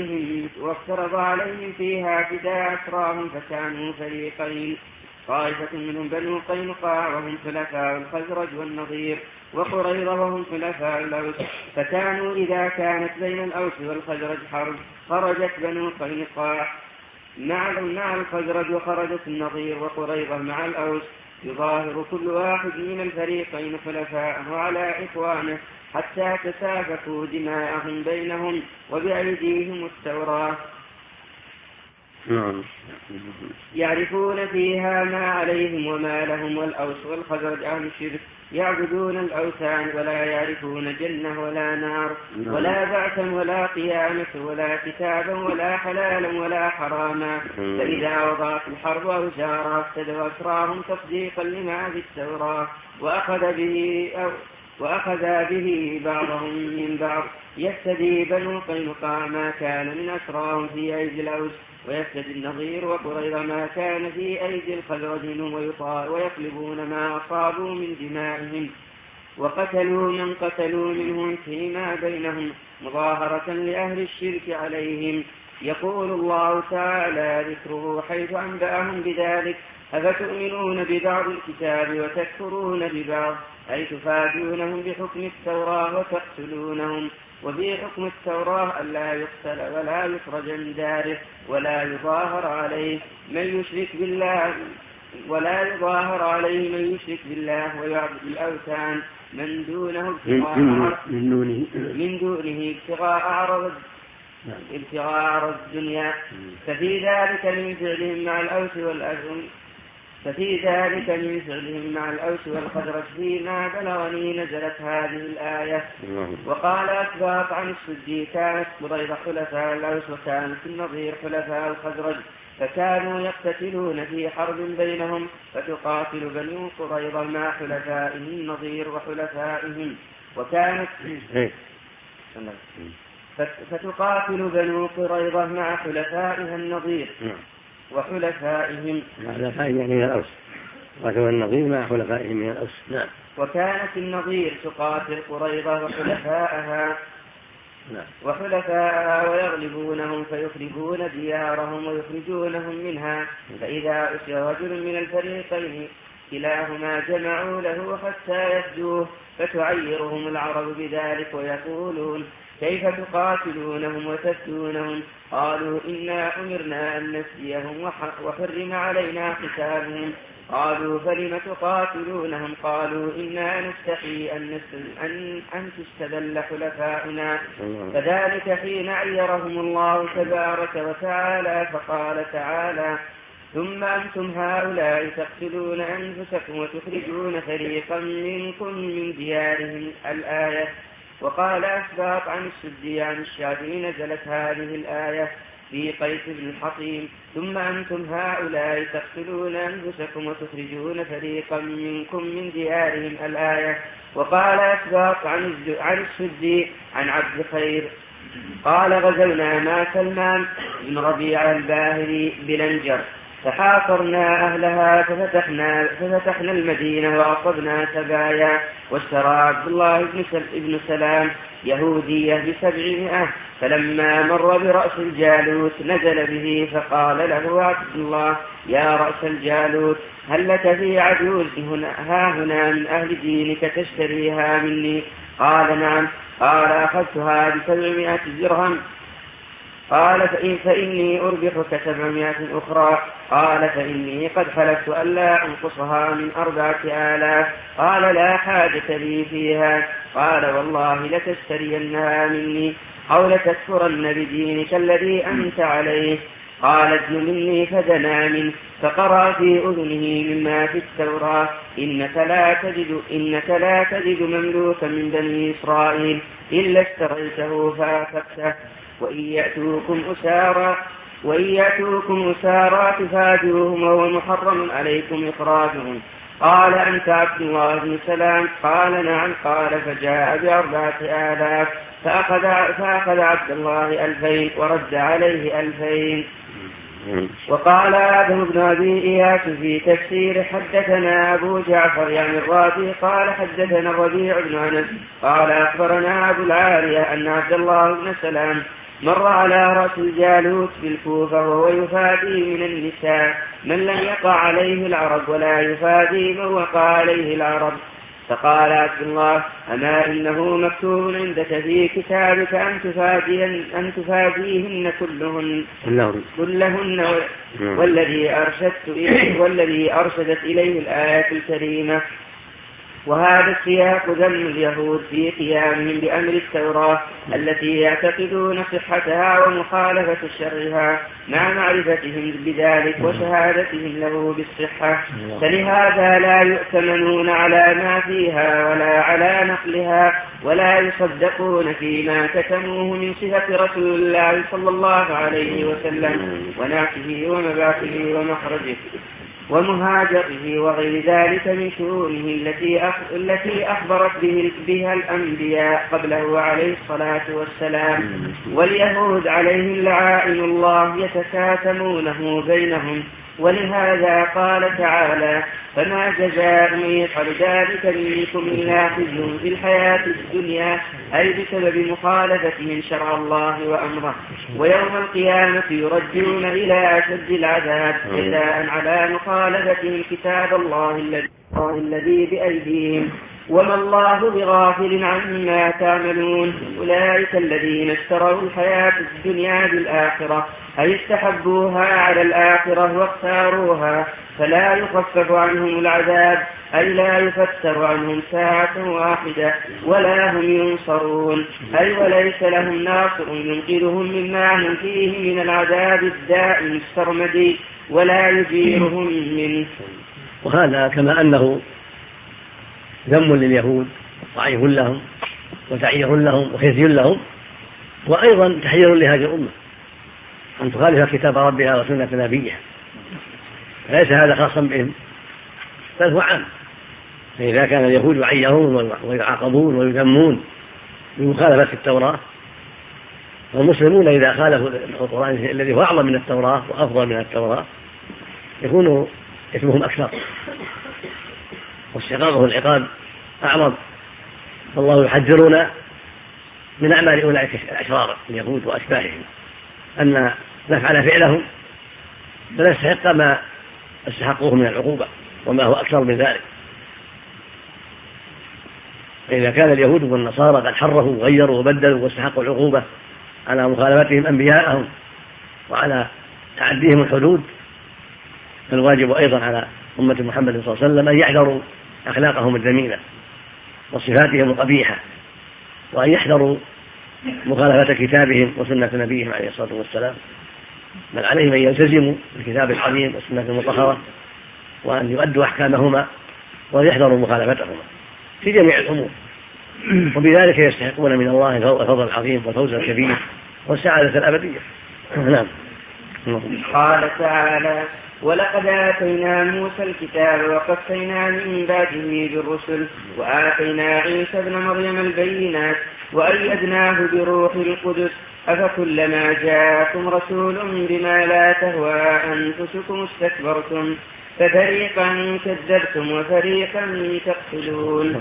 [SPEAKER 1] عليهم فيها فداء أسراهم فكانوا فريقين طائفة منهم بنو قينقاع وهم خلفاء الخزرج والنضير وقريظة وهم خلفاء الأوس فكانوا إذا كانت بين الأوس والخزرج حرب خرجت بنو قينقاع مع الخزرج وخرجت النضير وقريظة مع الأوس يظاهر كل واحد من الفريقين خلفاءه على إخوانه حتى تسافكوا دماءهم بينهم وبأيديهم التوراة يعرفون فيها ما عليهم وما لهم. والأوس والخزرج أهل الشرك يعبدون الأوثان ولا يعرفون جنة ولا نار ولا بعثا ولا قيامة ولا كتابا ولا حلالا ولا حراما. فإذا وضعت الحرب أوزارها افتدوا أسراهم تصديقا لما في التوراة وأخذ به بعضهم من بعض. يفتدي بنو قينقاع ما كان من أسراهم في أيدي الأوس ويفتدي النضير وقريظة ما كان في أيدي الخزرج منهم ويطلبون ما أصابوا من دمائهم وقتلوا من قتلوا منهم فيما بينهم مظاهرة لأهل الشرك عليهم. يقول الله تعالى ذكره حيث أنبأهم بذلك أفتؤمنون ببعض الكتاب وتكفرون ببعض أي تفادونهم بحكم التوراة وتقتلونهم. وفي حكم التوراة ألا يقتل ولا يخرج من داره ولا يظاهر عليه من يشرك بالله ويعبد الأوثان من دونه ابتغاء عرض الدنيا. ففي ذلك من فعلهم مع الأوس والخزرج فيما بلغني نزلت هذه الآية. وقال أسباط عن السدي كانت قريظة خلفاء الأوس وكانت النضير خلفاء الخزرج فكانوا يقتتلون في حرب بينهم فتقاتل بنو قريظة مع حلفائهم النضير وحلفائهم وكانت فتقاتل بنو قريظة مع حلفائها النضير وحلفائهم
[SPEAKER 2] يعني من الأوس، قاتل النضير مع حلفائهم من الأوس. نعم.
[SPEAKER 1] وكانت النضير تقاتل قريظة وحلفاءها ويغلبونهم فيخربون ديارهم ويخرجونهم منها، فإذا أسر رجل من الفريقين كلاهما جمعوا له حتى يفدوه، فتعيرهم العرب بذلك ويقولون: كيف تقاتلونهم وتفدونهم؟ قالوا: إنا أمرنا أن نفديهم وحرم علينا قتالهم. قالوا: فلم تقاتلونهم؟ قالوا: إنا نستحي أن تستذل حلفاؤنا. فذلك حين عيرهم الله تبارك وتعالى، فقال تعالى: ثم أنتم هؤلاء تقتلون أنفسكم وتخرجون فريقا منكم من ديارهم الآية. وقال أسباط عن السدي عن الشافعي: نزلت هذه الآية في قيس بن الحطيم: ثم أنتم هؤلاء تقتلون أنفسكم وتخرجون فريقا منكم من ديارهم الآية. وقال أسباط عن السدي عن عبد خير قال: غزونا مع سلمان بن ربيعة الباهلي بلنجر، فحاصرنا أهلها ففتحنا المدينة وأصبنا سبايا، واشترى عبد الله بن سلام يهودية ب700، فلما مر برأس الجالوت نزل به، فقال له عبد الله: يا رأس الجالوت، هل لك في عجوز ها هنا من أهل دينك تشتريها مني؟ قال: نعم. قال: أخذتها ب700 درهم. قال: فإني أربحك 700 أخرى. قال: فإني قد حلفت ألا أنقصها من 4000. قال: لا حاجة لي فيها. قال: والله لتشترينها مني أو لتكفرن بدينك الذي أنت عليه. قال: ادن مني، فدنا منه، فقرأ في أذنه مما في التوراة: إنك لا تجد مملوكا من بني إسرائيل إلا اشتريته فأخذته، وإن يأتوكم أسارى تفادوهم وهو محرم عليكم إخراجهم. قال: أنت عبد الله بن سلام؟ قال: نعم. قال: فجاء ب4000، فأخذ عبد الله 2000 ورد عليه 2000. وقال آدم بن أبي إياس في تفسير: حدثنا أبو جعفر يعني الرازي قال: حدثنا الربيع بن أنس قال: أخبرنا أبو العالية أن عبد الله بن سلام مر على رأس الجالوت بالكوفة وهو يفادي من النساء من لم يقع عليه العرب ولا يفادي من وقع عليه العرب. فقال عبد الله: أما إنه مكتوب عندك في كتابك أن تفاديهن كلهن والذي أرشدت إليه الآية الكريمة. وهذا السياق ذم اليهود في قيامهم بأمر التوراة التي يعتقدون صحتها ومخالفة شرها مع معرفتهم بذلك وشهادتهم له بالصحة، فلهذا لا يؤتمنون على ما فيها ولا على نقلها، ولا يصدقون فيما كتموه من صفة رسول الله صلى الله عليه وسلم ونعته ومبعثه ومخرجه ومهاجره وغير ذلك من شؤونه التي أخبرت بها الأنبياء قبله عليه الصلاة والسلام. واليهود عليهم لعائن الله يتكاتمونه بينهم، ولهذا قال تعالى: فما جزاء من يفعل ذلك منكم إلا خزي في الحياة الدنيا، أي بسبب مخالفتهم شرع الله وأمره، ويوم القيامة يرجعون إلى أشد العذاب جزاء على مخالفتهم كتاب الله الذي بأيديهم، وما الله بغافل عما تعملون. أولئك الذين اشتروا الحياة الدنيا بالآخرة، أي استحبوها على الآخرة واختاروها، فلا يخفف عنهم العذاب، أي لا يفتر عنهم ساعة واحدة ولا هم ينصرون، أي وليس لهم ناصر ينقذهم مما هم فيه من العذاب الدائم السرمدي ولا يجيرهم منه.
[SPEAKER 2] وهذا كما أنه ذم لليهود ضعيف لهم وتعيير لهم وخزي لهم، وأيضا تحذير لهذه الأمة أن تخالف كتاب ربها وسنة نبيها، ليس هذا خاصا بهم بل هو عام. فإذا كان اليهود يعيرون ويعاقبون ويذمون بمخالفة التوراة، والمسلمون إذا خالفوا القرآن الذي هو أعظم من التوراة وأفضل من التوراة يكون إثمهم أكثر واستحقاقه العقاب أعظم. فالله يحذرنا من أعمال أولئك الأشرار اليهود وأشباههم أن نفعل فعلهم فنستحق ما استحقوه من العقوبة وما هو أكثر من ذلك. فإذا كان اليهود والنصارى قد حرفوا وغيروا وبدلوا واستحقوا العقوبة على مخالفتهم أنبياءهم وعلى تعديهم الحدود، فالواجب أيضا على أمة محمد صلى الله عليه وسلم أن يحذروا أخلاقهم الذميمة وصفاتهم القبيحة، وأن يحذروا مخالفة كتابهم وسنة نبيهم عليه الصلاة والسلام، بل عليهم أن يلتزموا بالكتاب العظيم والسنة المطهرة وأن يؤدوا أحكامهما وأن يحذروا مخالفتهما في جميع الأمور، وبذلك يستحقون من الله الفضل العظيم والفوز الكبير والسعادة الأبدية. نعم.
[SPEAKER 1] قال تعالى: ولقد آتينا موسى الكتاب وقفينا من بعده بالرسل وآتينا عيسى ابن مريم البينات وأيدناه بروح القدس أفكلما جاءكم رسول بما لا تهوى أنفسكم استكبرتم ففريقا كذبتم وفريقا تقتلون.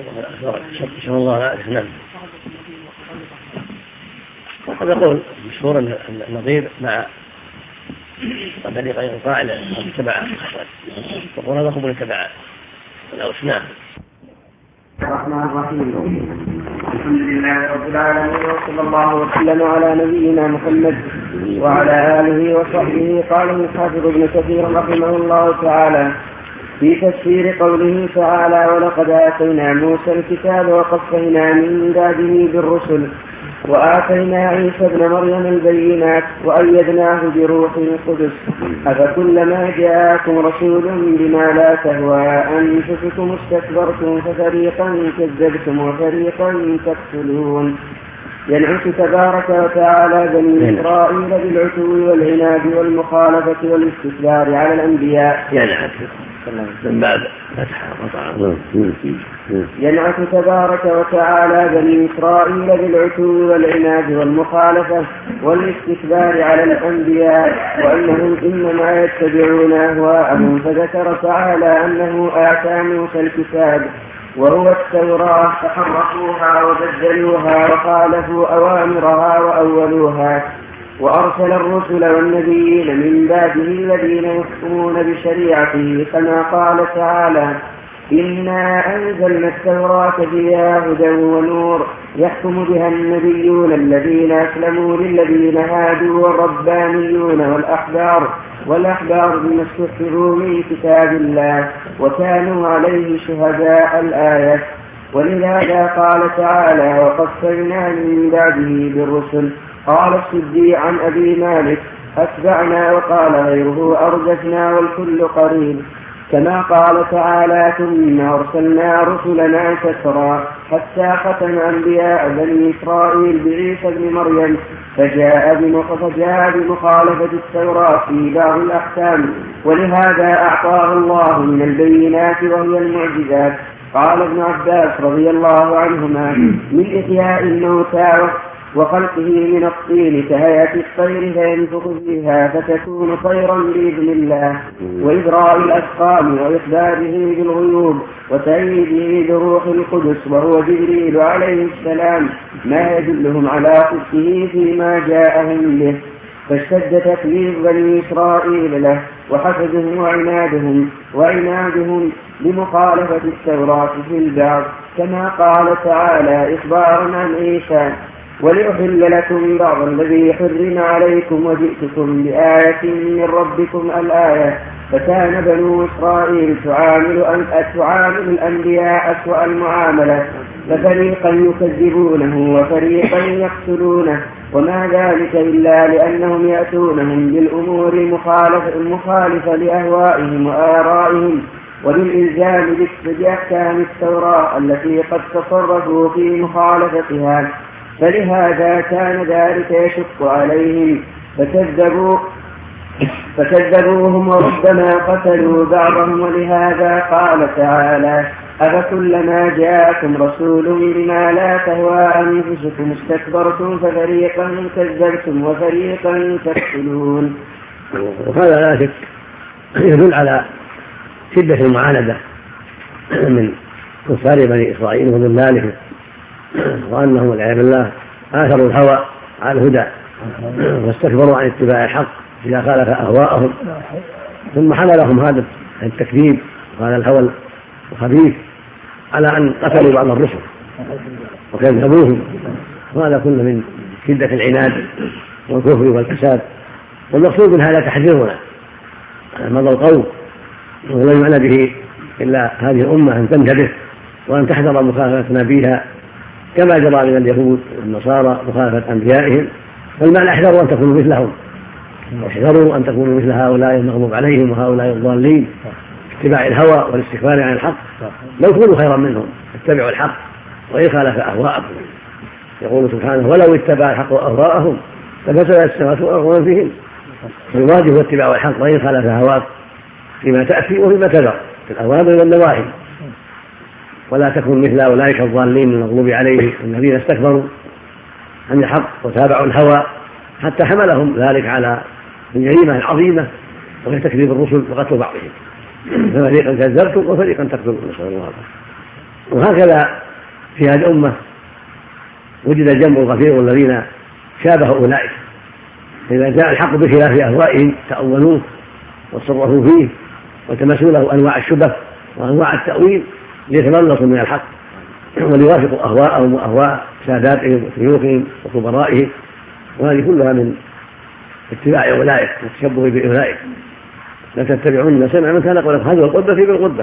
[SPEAKER 2] وقد يقول مشهور النظير مع طريقة الفاعل اتبع وقول هذا خبر اتبع الأوثان.
[SPEAKER 1] الرحمن الرحيم. الحمد لله رب العالمين وصلى الله وسلم على نبينا محمد وعلى آله وصحبه. قال الحافظ ابن كثير رحمه الله تعالى في تفسير قوله تعالى: ولقد آتينا موسى الكتاب وقفينا من بعده بالرسل وآتينا عيسى ابن مريم البينات وأيدناه بروح القدس أفكلما جاءكم رسول بما لا تهوى أنفسكم استكبرتم ففريقا كذبتم وفريقا تقتلون. ينعت تبارك وتعالى بني إسرائيل بالعتو والعناد والمخالفة والاستكبار على الأنبياء. ينعت تبارك وتعالى بني إسرائيل بالعتو والعناد والمخالفة والاستكبار على الأنبياء وأنهم إنما يتبعون أهواءهم، فذكر تعالى أنه آتى موسى الكتاب وهو التوراة فحرفوها وبدلوها وخالفوا أوامرها وأولوها، وأرسل الرسل والنبيين من بعده الذين يحكمون بشريعته كما قال تعالى: إنا أنزلنا التوراة فيها هدى ونور يحكم بها النبيون الذين أسلموا للذين هادوا والربانيون والأحبار بما استحفظوا من كتاب الله وكانوا عليه شهداء. الآية. ولهذا قال تعالى: وقفينا من بعده بالرسل. قال السدي عن أبي مالك: أتبعنا، وقال غيره: أرجفنا، والكل قريب. كما قال تعالى: ثم أرسلنا رسلنا تترى حتى ختم أنبياء بني إسرائيل بعيسى ابن مريم فجاء بمخالفة التوراة في بعض الأحكام، ولهذا أعطاه الله من البينات وهي المعجزات. قال ابن عباس رضي الله عنهما: من إحياء الموتى وخلقه من الطين كهيئة الطير فينفخ فيها فتكون طيرا بإذن الله، وإبراء الأسقام وإخباره بالغيوب وتأييده بروح القدس وهو جبريل عليه السلام، ما يدلهم على صدقه فيما جاءهم به. فاشتد تكذيب بني إسرائيل له وحسدهم وعنادهم بمخالفة التوراة في البعض، كما قال تعالى إخبارا عن عيسى: ولأحل لكم بعض الذي حرم عليكم وجئتكم بآية من ربكم. الآية. فكان بنو إسرائيل تعامل الأنبياء أسوأ المعاملة، ففريقا يكذبونه وفريقا يقتلونه، وما ذلك إلا لأنهم يأتونهم بالأمور المخالفة لأهوائهم وآرائهم وبالإلزام بأحكام التوراة التي قد تصرفوا في مخالفتها، فلهذا كان ذلك يشق عليهم فكذبوهم وربما قتلوا بعضهم. ولهذا قال تعالى: أفكلما جاءكم رسول بما لا تهوى أنفسكم استكبرتم ففريقا كذبتم وفريقا تقتلون.
[SPEAKER 2] وهذا لا شك يدل على شدة المعاندة من كفار بني إسرائيل وضلالهم، وأنهم والعياذ بالله آثروا الهوى على الهدى واستكبروا عن اتباع الحق إذا خالف أهواءهم، ثم حملهم هذا التكذيب وهذا الهوى الخبيث على أن قتلوا بعض الرسل وكذبوهم، وهذا كله من شدة العناد والكفر والفساد. والمقصود من هذا تحذيرنا على مضى القوم، ولا يعنى به إلا هذه الأمة أن تنتبه وأن تحذر مخالفة نبيها كما جرى من اليهود والنصارى مخالفة أنبيائهم، فالمعنى احذروا أن تكونوا مثلهم، واحذروا أن تكونوا مثل هؤلاء المغضوب عليهم وهؤلاء الضالين اتباع الهوى والاستكبار عن الحق. لو كونوا خيرا منهم اتبعوا الحق وإن خالف أهواءكم. يقول سبحانه ولو اتبع الحق أهواءهم لفسدت السماوات والأرض ومن فيهن، فالواجب هو اتباع الحق وإن خالف هواك فيما تأتي وفيما تذر في الأوامر والنواهي، ولا تكن مثل أولئك الضالين المغضوب عليهم الذين استكبروا عن الحق وتابعوا الهوى حتى حملهم ذلك على الجريمة العظيمة وهي تكذيب الرسل وقتل بعضهم، ففريقا كذبتم وفريقا تقتلون، نسأل الله العافية. وهكذا في هذه الأمة وجد الجمع الغفير الذين شابهوا أولئك، إذا جاء الحق بخلاف أهوائهم تأولوه وصرفوا فيه وتمسوا له أنواع الشبه وأنواع التأويل ليتملصوا من الحق وليوافقوا أهواءهم وأهواء ساداتهم وشيوخهم وكبرائهم، وهذه كلها من اتباع أولئك والتشبه بأولئك. لا تتبعون سمع من كان قبلكم هذه القدة في بالقدة،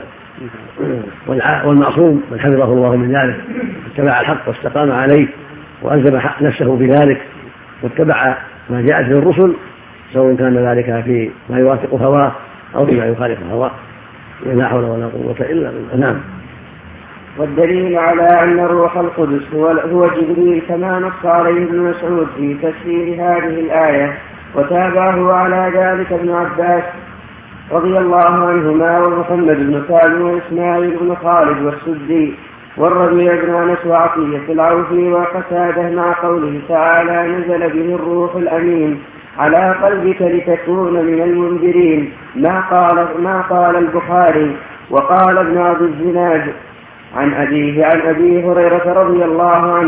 [SPEAKER 2] والمعصوم من حفظه الله من ذلك اتبع الحق واستقام عليه وألزم نفسه بذلك واتبع ما جاءت به الرسل، سواء كان ذلك في ما يوافق هواه أو فيما يخالف هواه. لا حول ولا قوة إلا بالله. نعم.
[SPEAKER 1] والدليل على أن روح القدس هو جبريل كما نص عليه ابن مسعود في تفسير هذه الآية، وتابعه على ذلك ابن عباس رضي الله عنهما ومحمد بن كعب وإسماعيل بن خالد والسدي والربيع بن أنس وعطية العوفي وقتاده مع قوله تعالى نزل به الروح الأمين على قلبك لتكون من المنذرين، ما قال البخاري. وقال ابن عبد الزناد عن أبيه عن أبي هريرة رضي الله عنه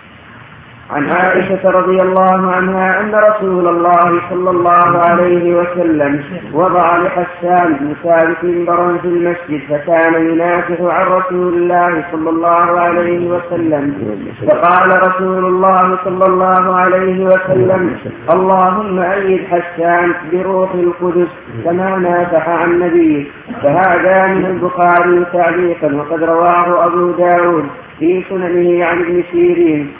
[SPEAKER 1] عن عائشة رضي الله عنها أن رسول الله صلى الله عليه وسلم وضع لحسان بن ثابت منبرا في المسجد فكان ينافح عن رسول الله صلى الله عليه وسلم، فقال رسول الله صلى الله عليه وسلم اللهم أيد حسان بروح القدس كما نافح عن نبيه. فهذا من البخاري تعليقا، وقد رواه أبو داود في سننه عن ابن سيرين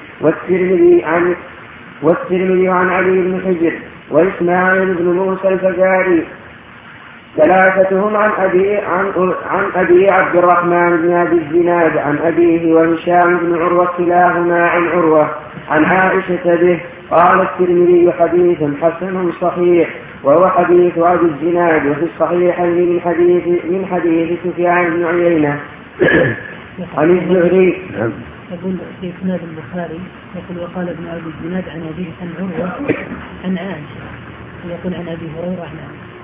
[SPEAKER 1] والترمذي عن علي بن حجر وإسماعيل بن موسى الفزاري ثلاثتهم عن أبي عبد الرحمن بن أبي الزناد عن أبيه وهشام بن عروة كلاهما عن عروة عن عائشة به. قال الترمذي حديث حسن صحيح، وهو حديث أبي الزناد، وفي الصحيحين من حديث سفيان بن عيينة عن الزهري.
[SPEAKER 3] يقول في إسناد البخاري يقول وقال ابن أبي الزناد عن أبيه عن عروة عن عائشة، يقول عن أبي هريرة عن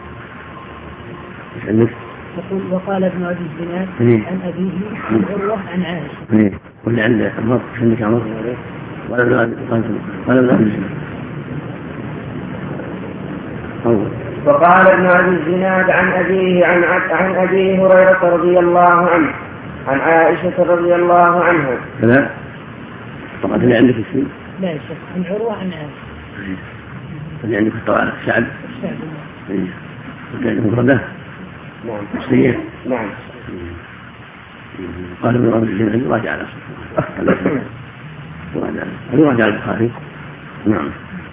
[SPEAKER 3] عائشة. يقول وقال ابن أبي الزناد عن أبيه عن عروة عن عائشة.
[SPEAKER 2] واللي عنده عمر عندك عمر ولا ابن أبي الزناد.
[SPEAKER 1] وقال ابن أبي الزناد عن أبيه عن أبي هريرة رضي الله عنه عن عائشة رضي الله عنها.
[SPEAKER 2] لا طبعا اللي عندك الشيء
[SPEAKER 3] لا يا شيخ عن عروة عن عائشة.
[SPEAKER 2] اللي عندك الطوارئ شعب اللي عندك مفردة.
[SPEAKER 1] نعم
[SPEAKER 2] مستير.
[SPEAKER 1] نعم.
[SPEAKER 2] قال ابن أبي الزناد راجع على راجع البخاري. نعم.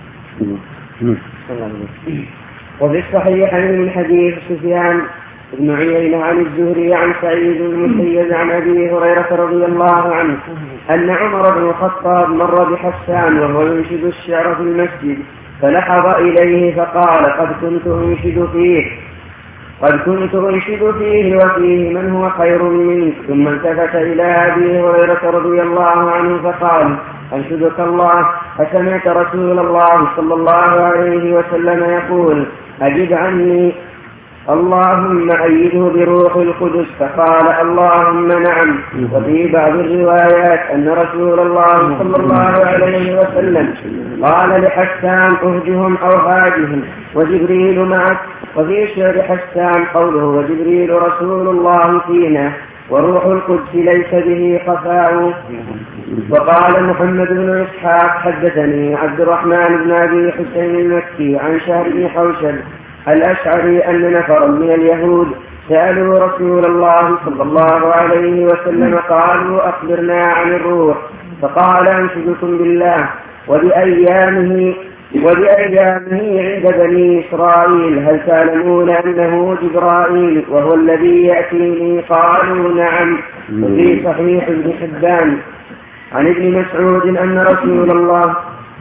[SPEAKER 1] وفي الصحيحين من حديث سفيان بن عيينة عن الزهري عن سعيد بن المسيب عن أبي هريرة رضي الله عنه أن عمر بن الخطاب مر بحسان وهو ينشد الشعر في المسجد، فلحظ إليه فقال قد كنت أنشد فيه. قد كنت أنشد فيه وفيه من هو خير منك. ثم التفت إلى أبي هريرة رضي الله عنه فقال أنشدك الله أسمعت رسول الله صلى الله عليه وسلم يقول أجب عني اللهم أيده بروح القدس؟ فقال اللهم نعم. وفي بعض الروايات أن رسول الله صلى الله عليه وسلم قال لحسان أهجهم أو هاجهم وجبريل معك. وفي شعر حسان قوله وجبريل رسول الله فينا وروح القدس ليس به خفاء. وقال محمد بن إسحاق حدثني عبد الرحمن بن أبي حسين المكي عن شهر بن حوشب الأشعري أن نفرا من اليهود سألوا رسول الله صلى الله عليه وسلم قالوا أخبرنا عن الروح. فقال أنشدكم بالله وبأيامه عند بني إسرائيل هل تعلمون أنه جبرائيل وهو الذي يأتيني؟ قالوا نعم. وفي صحيح ابن حبان عن ابن مسعود أن رسول الله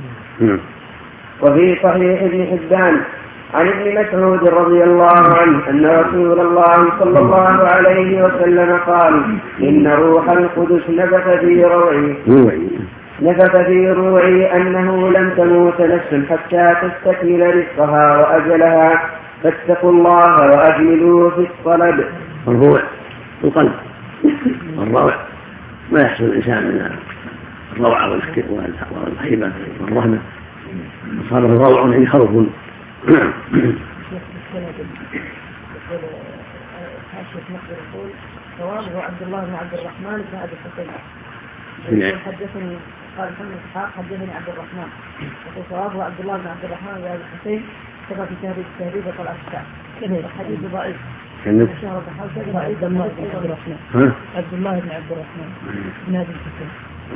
[SPEAKER 1] وفي صحيح ابن حبان عن ابن مسعود رضي الله عنه أن رسول الله صلى الله عليه وسلم قال إن روح القدس نفث في روعي أنه لن تموت نفس حتى تستكمل رزقها وأجلها فاتقوا الله وأجملوا في الطلب.
[SPEAKER 2] الروع القلب، الروع ما يحصل الإنسان من الروعة والهيبة والرهبة، صار الروع يعني خوف.
[SPEAKER 4] صوابه عبد الله بن عبد الرحمن بن أبي حسين حدثني قال محمد إسحاق حدثني عبد الرحمن. وفي صوابه عبد الله بن عبد الرحمن بن أبي حسين كما في تهذيب وطلع الشعب الحديث ضعيف. عبد الله بن عبد الرحمن بن أبي حسين.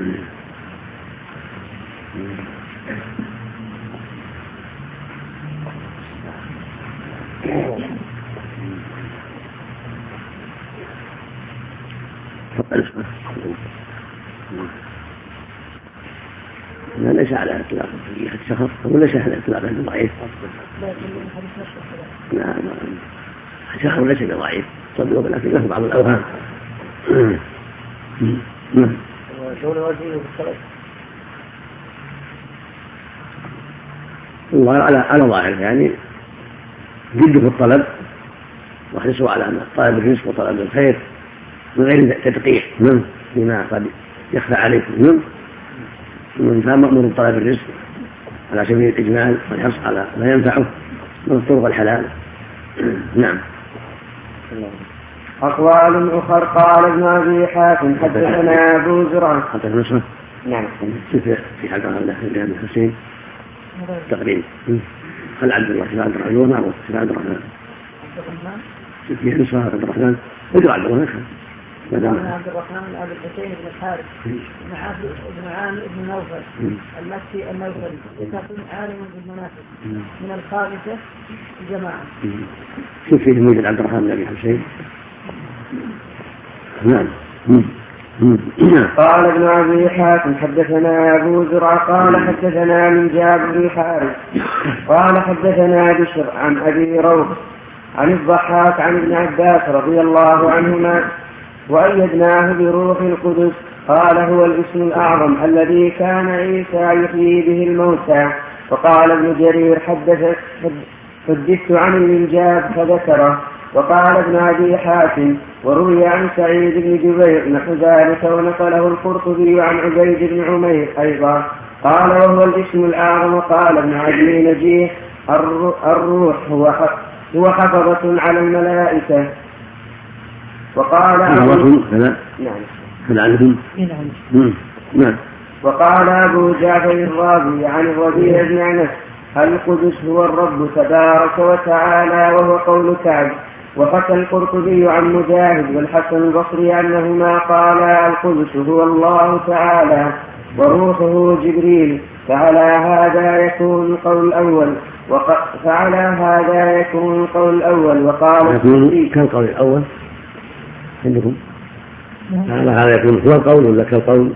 [SPEAKER 2] لا ليس على إطلاق الشخص وليس على إطلاق ضعيف. لا الشخص ليس بضعيف صدق، ولكن له بعض الأوهام. الله على ظاهر يعني جد في الطلب وحرصوا على طلب الرزق وطلب الخير من غير تدقيق بما قد يخفى عليكم. من كان مأمور بطلب الرزق على سبيل الإجمال والحرص على ما ينفعه من الطرق الحلال. نعم.
[SPEAKER 1] أقوال أخر. قال ابن أبي حاتم حدثنا أبو زرعة
[SPEAKER 2] نعم في حلقة الله في أبي حسين تقريبا هل عبد الله في عبد الرحمن معروف في عبد الرحمن في نصف عبد الرحمن ادعو عبد الرحمن
[SPEAKER 4] عبد الرحمن بن أبي الحسين بن الحارث بن عامر بن نوفل المكي النوفلي يكون عالم بالمنافق من الخامسة الجماعة.
[SPEAKER 2] شوف فيه موجود عبد الرحمن بن أبي حسين. نعم.
[SPEAKER 1] قال ابن أبي حاتم حدثنا أبو زرعة قال حدثنا من جابر بن الحارث قال حدثنا بشر عن أبي روح عن الضحاك عن ابن عباس رضي الله عنهما وأيدناه بروح القدس. قال هو الاسم الأعظم الذي كان عيسى يحيي به الموتى. وقال ابن جرير حدثت عن المنجاب فذكره. وقال ابن أبي حاتم وروي عن سعيد بن جبير نحو ذلك ونقله القرطبي عن عبيد بن عمير أيضا. قال وهو الاسم الأعظم. وقال ابن عدي نجيه الروح هو حفظة على الملائكة. وقال وقال أبو جعفر الرازي عن الربيع بن أنس القدس هو الرب تبارك وتعالى وهو قول كعب. وحكى القرطبي عن مجاهد والحسن البصري أنهما قالا القدس هو الله تعالى وروحه جبريل. فعلى هذا يكون القول الأول. وقال
[SPEAKER 2] كالقول الأول عندكم على هذا يكون هو القول ولا كالقول؟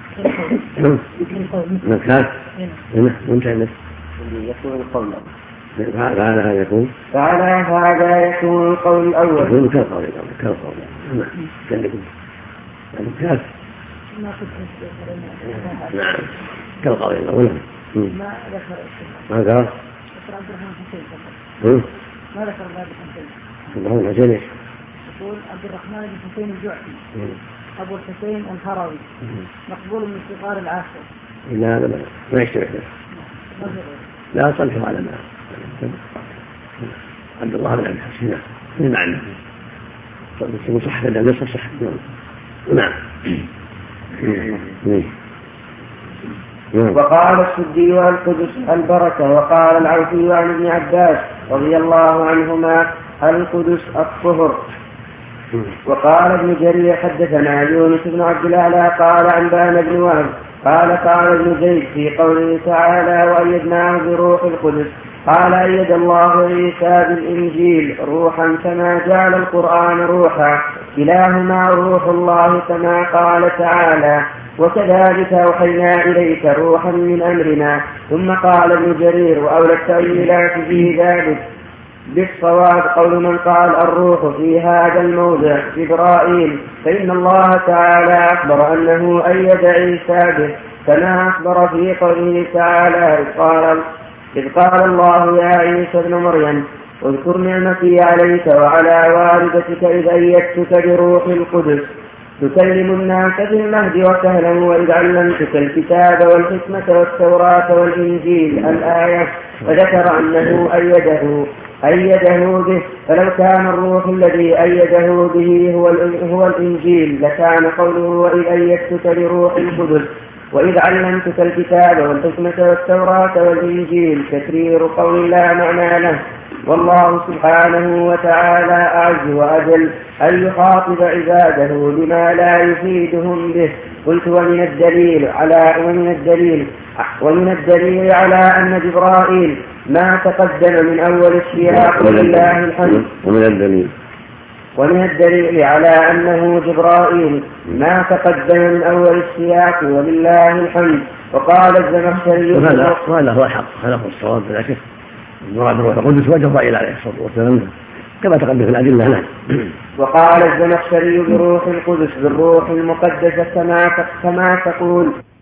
[SPEAKER 2] كاف وانت عندك
[SPEAKER 5] يكون القول
[SPEAKER 1] فعلى هذا يكون القول الأول
[SPEAKER 2] كالقول نعم كالقول الأول
[SPEAKER 3] ما ذكر
[SPEAKER 2] ما ذكر
[SPEAKER 3] عبد الرحمن حسين ما ذكر
[SPEAKER 2] عبد الرحمن حسين
[SPEAKER 3] يقول عبد الرحمن بن حسين الجعفي أبو الحسين الهروي مقبول من صغار العاشر.
[SPEAKER 2] لا ما يشترك لا صلحوا على ما عبد الله بن عبد الحسين من معنى صح هذا صح نعم.
[SPEAKER 1] وقال السدي والقدس البركة. وقال العوفي عن ابن عباس رضي الله عنهما القدس الطهر. وقال ابن جرير حدثنا يونس بن عبد الأعلى قال أنبأنا بن وهب قال ابن زيد في قوله تعالى وأيدناه بروح القدس قال أيد الله عيسى بالإنجيل روحا كما جعل القرآن روحا كلاهما روح الله كما قال تعالى وكذلك أوحينا إليك روحا من أمرنا. ثم قال ابن جرير وأولى التأويلات في ذلك بالصواب قول من قال الروح في هذا الموضع جبرائيل فإن الله تعالى أخبر أنه أيد عيسى به كما أخبر في قوله تعالى إذ قال الله يا عيسى ابن مريم اذكر نعمتي عليك وعلى والدتك إذ أيدتك بروح القدس تكلم الناس بالمهد وكهلا وإذ علمتك الكتاب والحكمة والتوراة والإنجيل الآية وذكر أنه أيده به. فلو كان الروح الذي أيده به هو الإنجيل لكان قوله وإذ أيدتك بروح القدس وإذ علمتك الكتاب والحكمة والتوراة والإنجيل تكرير قول لا معنى له. والله سبحانه وتعالى أعز وأجل أن يخاطب عباده بما لا يفيدهم به. قلت ومن الدليل على أن جبرائيل ما تقدم من أول السياق ولله الحمد. ومن الدليل على أنه جبرائيل ما تقدم من أول السياق ولله الحمد. وقال الزمخشري
[SPEAKER 2] وهذا هو الحق هذا هو الصواب بلا شك. المراد هو القدس وجبرائيل عليه الصلاة والسلام كما تقدم في الأدلة. نعم.
[SPEAKER 1] وقال الزمخشري بروح القدس بالروح المقدسة كما تقول